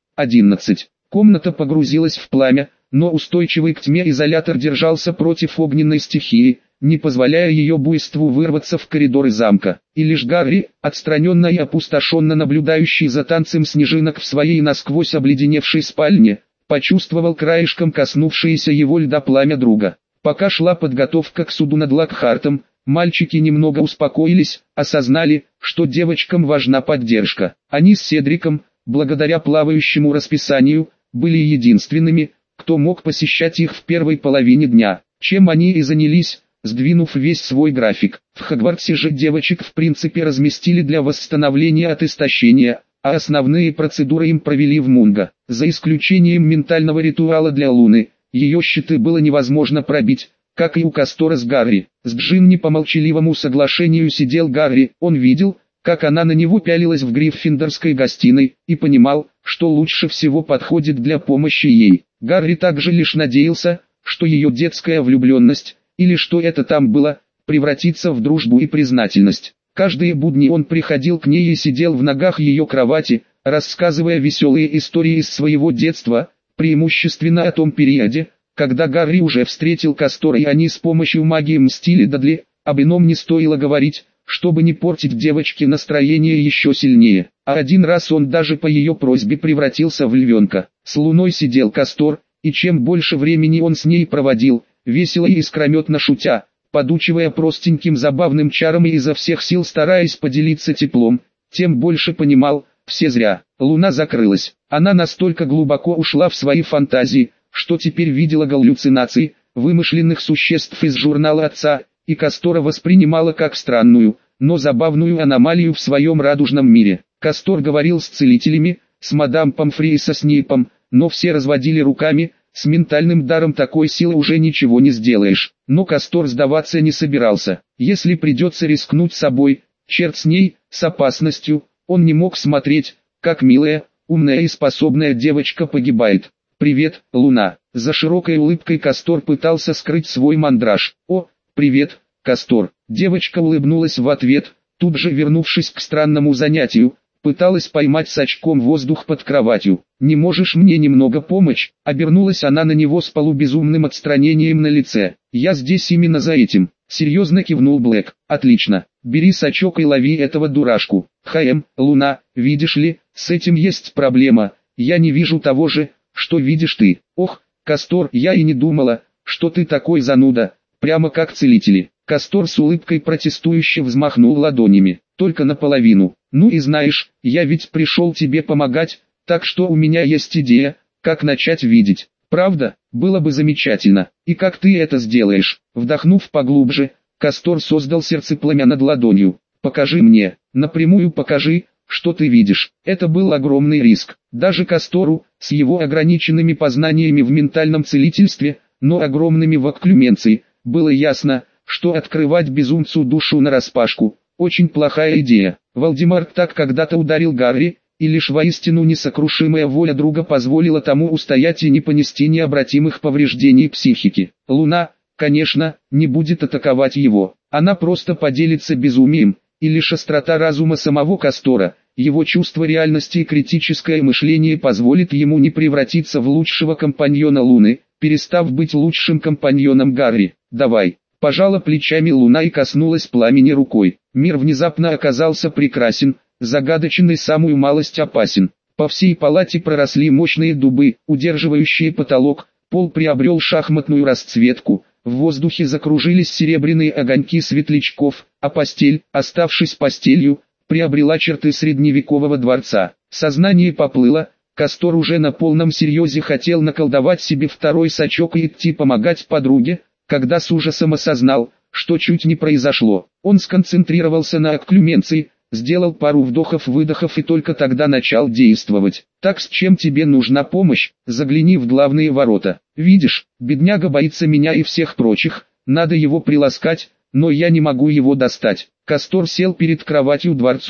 Комната погрузилась в пламя, но устойчивый к тьме изолятор держался против огненной стихии, не позволяя ее буйству вырваться в коридоры замка. И лишь Гарри, отстраненно и опустошенно наблюдающий за танцем снежинок в своей насквозь обледеневшей спальне, почувствовал краешком коснувшееся его льда пламя друга. Пока шла подготовка к суду над Локхартом, мальчики немного успокоились, осознали, что девочкам важна поддержка. Они с Седриком, благодаря плавающему расписанию, были единственными, кто мог посещать их в первой половине дня, чем они и занялись, сдвинув весь свой график. В Хогвартсе же девочек в принципе разместили для восстановления от истощения, а основные процедуры им провели в Мунго. За исключением ментального ритуала для Луны, ее щиты было невозможно пробить, как и у Кастора с Гарри. С Джинни по молчаливому соглашению сидел Гарри, он видел, как она на него пялилась в гриффиндорской гостиной, и понимал, что лучше всего подходит для помощи ей. Гарри также лишь надеялся, что ее детская влюбленность, или что это там было, превратится в дружбу и признательность. Каждые будни он приходил к ней и сидел в ногах ее кровати, рассказывая веселые истории из своего детства, преимущественно о том периоде, когда Гарри уже встретил Кастора и они с помощью магии мстили Дадли, об ином не стоило говорить, чтобы не портить девочке настроение еще сильнее. А один раз он даже по ее просьбе превратился в львенка. С Луной сидел Кастор, и чем больше времени он с ней проводил, весело и искрометно шутя, подучивая простеньким забавным чаром и изо всех сил стараясь поделиться теплом, тем больше понимал, все зря. Луна закрылась. Она настолько глубоко ушла в свои фантазии, что теперь видела галлюцинации, вымышленных существ из журнала отца, и Кастора воспринимала как странную, но забавную аномалию в своем радужном мире. Кастор говорил с целителями, с мадам Помфри и со Снейпом, но все разводили руками, с ментальным даром такой силы уже ничего не сделаешь. Но Кастор сдаваться не собирался. Если придется рискнуть собой, черт с ней, с опасностью, он не мог смотреть, как милая, умная и способная девочка погибает. «Привет, Луна!» За широкой улыбкой Кастор пытался скрыть свой мандраж. «О, привет, Кастор!» Девочка улыбнулась в ответ, тут же вернувшись к странному занятию, пыталась поймать с очком воздух под кроватью. «Не можешь мне немного помочь?» Обернулась она на него с полубезумным отстранением на лице. «Я здесь именно за этим», — серьезно кивнул Блэк. «Отлично, бери сачок и лови этого дурашку». Луна, видишь ли, с этим есть проблема, я не вижу того же, что видишь ты». «Ох, Кастор, я и не думала, что ты такой зануда, прямо как целители». Кастор с улыбкой протестующе взмахнул ладонями, только наполовину. «Ну и знаешь, я ведь пришел тебе помогать, так что у меня есть идея, как начать видеть. Правда, было бы замечательно. И как ты это сделаешь?» Вдохнув поглубже, Кастор создал сердцепламя над ладонью. «Покажи мне, напрямую покажи, что ты видишь». Это был огромный риск. Даже Кастору, с его ограниченными познаниями в ментальном целительстве, но огромными в окклюменции, было ясно, что открывать безумцу душу нараспашку – очень плохая идея. Волдемарт так когда-то ударил Гарри, и лишь воистину несокрушимая воля друга позволила тому устоять и не понести необратимых повреждений психики. Луна, конечно, не будет атаковать его, она просто поделится безумием, и лишь острота разума самого Кастора, его чувство реальности и критическое мышление позволит ему не превратиться в лучшего компаньона Луны, перестав быть лучшим компаньоном Гарри. «Давай». Пожала плечами Луна и коснулась пламени рукой. Мир внезапно оказался прекрасен, загадочен и самую малость опасен. По всей палате проросли мощные дубы, удерживающие потолок, пол приобрел шахматную расцветку, в воздухе закружились серебряные огоньки светлячков, а постель, оставшись постелью, приобрела черты средневекового дворца. Сознание поплыло, Кастор уже на полном серьезе хотел наколдовать себе второй сачок и идти помогать подруге, когда с ужасом осознал, что чуть не произошло. Он сконцентрировался на окклюменции, сделал пару вдохов-выдохов и только тогда начал действовать. «Так с чем тебе нужна помощь? Загляни в главные ворота. Видишь, бедняга боится меня и всех прочих, надо его приласкать, но я не могу его достать». Кастор сел перед кроватью дворцом.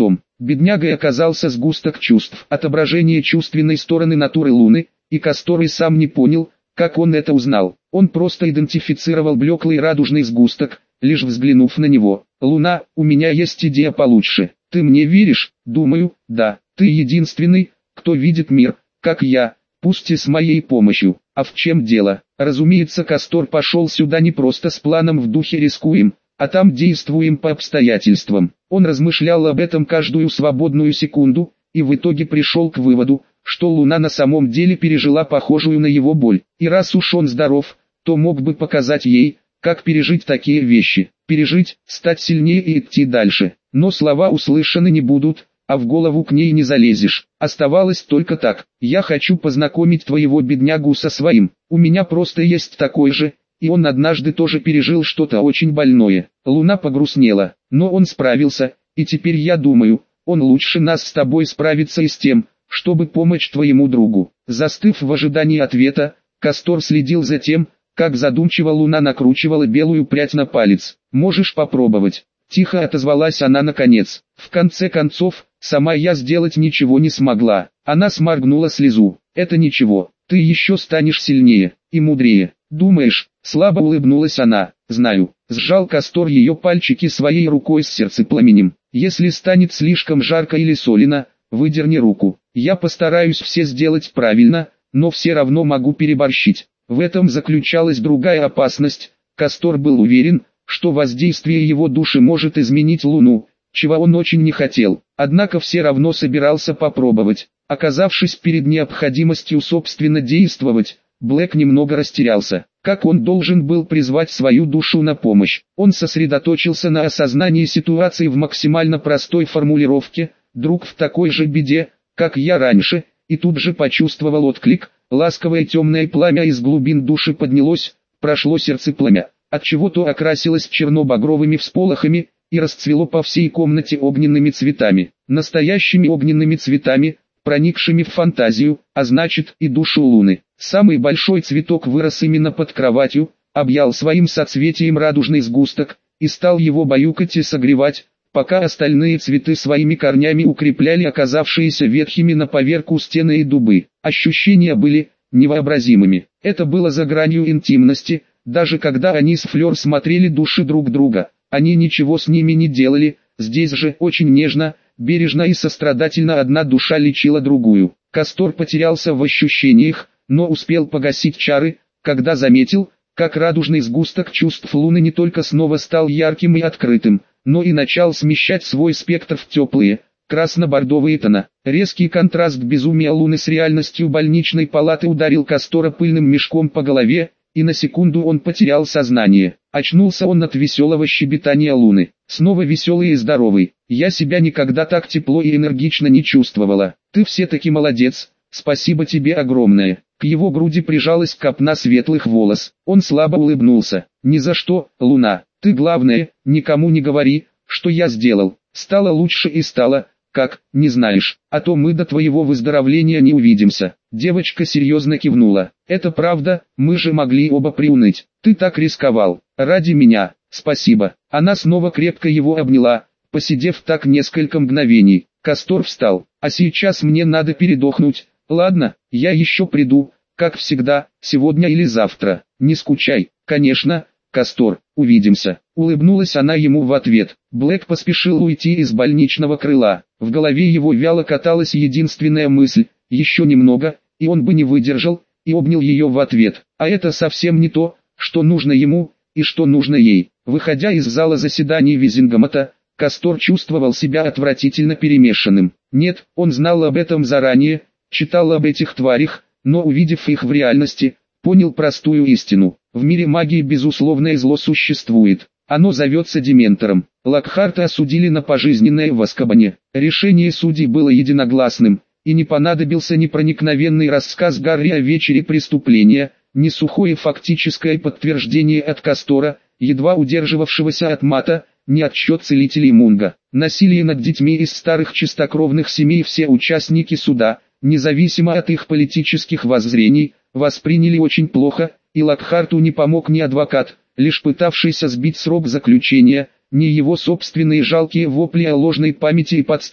Беднягой оказался сгусток чувств, отображение чувственной стороны натуры Луны, и Кастор и сам не понял, как он это узнал. Он просто идентифицировал блеклый радужный сгусток, лишь взглянув на него. «Луна, у меня есть идея получше. Ты мне веришь?» «Думаю, да. Ты единственный, кто видит мир, как я, пусть и с моей помощью. А в чем дело?» Разумеется, Кастор пошел сюда не просто с планом в духе «рискуем», а там действуем по обстоятельствам. Он размышлял об этом каждую свободную секунду, и в итоге пришел к выводу, что Луна на самом деле пережила похожую на его боль. И раз уж он здоров, то мог бы показать ей, как пережить такие вещи. Пережить, стать сильнее и идти дальше. Но слова услышаны не будут, а в голову к ней не залезешь. Оставалось только так: «Я хочу познакомить твоего беднягу со своим. У меня просто есть такой же, и он однажды тоже пережил что-то очень больное». Луна погрустнела, но он справился, и теперь я думаю, он лучше нас с тобой справится и с тем, чтобы помочь твоему другу. Застыв в ожидании ответа, Кастор следил за тем, как задумчиво Луна накручивала белую прядь на палец. «Можешь попробовать», — тихо отозвалась она наконец. «В конце концов, сама я сделать ничего не смогла». Она сморгнула слезу. «Это ничего, ты еще станешь сильнее и мудрее. Думаешь?» Слабо улыбнулась она. «Знаю». Сжал Кастор ее пальчики своей рукой с сердцепламенем. «Если станет слишком жарко или солено, выдерни руку. Я постараюсь все сделать правильно, но все равно могу переборщить». В этом заключалась другая опасность. Кастор был уверен, что воздействие его души может изменить Луну, чего он очень не хотел, однако все равно собирался попробовать. Оказавшись перед необходимостью собственно действовать, Блэк немного растерялся. Как он должен был призвать свою душу на помощь? Он сосредоточился на осознании ситуации в максимально простой формулировке: «Друг в такой же беде, как я раньше», и тут же почувствовал отклик. Ласковое темное пламя из глубин души поднялось, прошло сердцепламя, отчего-то окрасилось черно-багровыми всполохами и расцвело по всей комнате огненными цветами, настоящими огненными цветами, проникшими в фантазию, а значит и душу Луны. Самый большой цветок вырос именно под кроватью, объял своим соцветием радужный сгусток и стал его баюкать и согревать, пока остальные цветы своими корнями укрепляли оказавшиеся ветхими на поверку стены и дубы. Ощущения были невообразимыми. Это было за гранью интимности. Даже когда они с Флёр смотрели души друг друга, они ничего с ними не делали. Здесь же очень нежно, бережно и сострадательно одна душа лечила другую. Кастор потерялся в ощущениях, но успел погасить чары, когда заметил, как радужный сгусток чувств Луны не только снова стал ярким и открытым, но и начал смещать свой спектр в теплые, красно-бордовые тона. Резкий контраст безумия Луны с реальностью больничной палаты ударил Кастора пыльным мешком по голове, и на секунду он потерял сознание. Очнулся он от веселого щебетания Луны. Снова веселый и здоровый. «Я себя никогда так тепло и энергично не чувствовала. Ты все-таки молодец, спасибо тебе огромное». К его груди прижалась копна светлых волос. Он слабо улыбнулся. «Ни за что, Луна. Ты главное, никому не говори, что я сделал. Стало лучше и стало, как, не знаешь, а то мы до твоего выздоровления не увидимся». Девочка серьезно кивнула. «Это правда, мы же могли оба приуныть. Ты так рисковал. Ради меня, спасибо». Она снова крепко его обняла, посидев так несколько мгновений. Кастор встал. «А сейчас мне надо передохнуть. Ладно, я еще приду, как всегда, сегодня или завтра. Не скучай». «Конечно, Кастор, увидимся». Улыбнулась она ему в ответ. Блэк поспешил уйти из больничного крыла. В голове его вяло каталась единственная мысль: еще немного, и он бы не выдержал, и обнял ее в ответ. А это совсем не то, что нужно ему, и что нужно ей. Выходя из зала заседаний Визингамата, Кастор чувствовал себя отвратительно перемешанным. Нет, он знал об этом заранее, читал об этих тварях, но увидев их в реальности, понял простую истину. В мире магии безусловное зло существует. Оно зовется Дементором. Локхарта осудили на пожизненное в Азкабане. Решение судей было единогласным, и не понадобился ни проникновенный рассказ Гарри о вечере преступления, ни сухое фактическое подтверждение от Кастора, едва удерживавшегося от мата, ни отчет целителей Мунга. Насилие над детьми из старых чистокровных семей все участники суда, независимо от их политических воззрений, восприняли очень плохо, и Локхарту не помог ни адвокат, лишь пытавшийся сбить срок заключения, ни его собственные жалкие вопли о ложной памяти и подставе.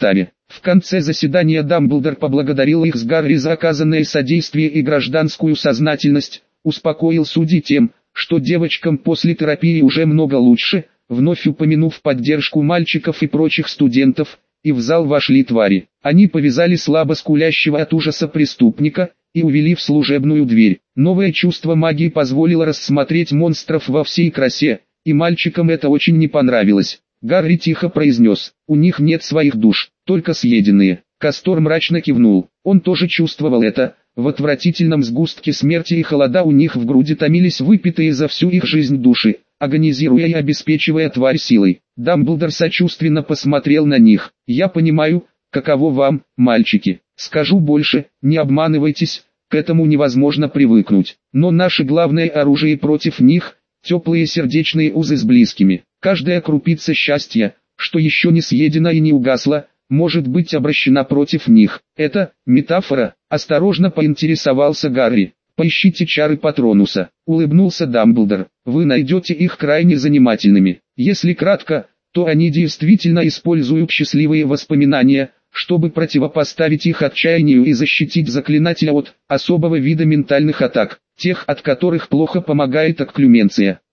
В конце заседания Дамблдор поблагодарил их с Гарри за оказанное содействие и гражданскую сознательность, успокоил судей тем, что девочкам после терапии уже много лучше, вновь упомянув поддержку мальчиков и прочих студентов, и в зал вошли твари. Они повязали слабо скулящего от ужаса преступника и увели в служебную дверь. Новое чувство магии позволило рассмотреть монстров во всей красе, и мальчикам это очень не понравилось. Гарри тихо произнес: «У них нет своих душ, только съеденные». Кастор мрачно кивнул. Он тоже чувствовал это. В отвратительном сгустке смерти и холода у них в груди томились выпитые за всю их жизнь души, агонизируя и обеспечивая тварь силой. Дамблдор сочувственно посмотрел на них. «Я понимаю, каково вам, мальчики. Скажу больше, не обманывайтесь, к этому невозможно привыкнуть. Но наше главное оружие против них – теплые сердечные узы с близкими. Каждая крупица счастья, что еще не съедена и не угасла, может быть обращена против них. Это метафора?» — осторожно поинтересовался Гарри. «Поищите чары Патронуса», — улыбнулся Дамблдор. «Вы найдете их крайне занимательными. Если кратко, то они действительно используют счастливые воспоминания, чтобы противопоставить их отчаянию и защитить заклинателя от особого вида ментальных атак, тех, от которых плохо помогает окклюменция.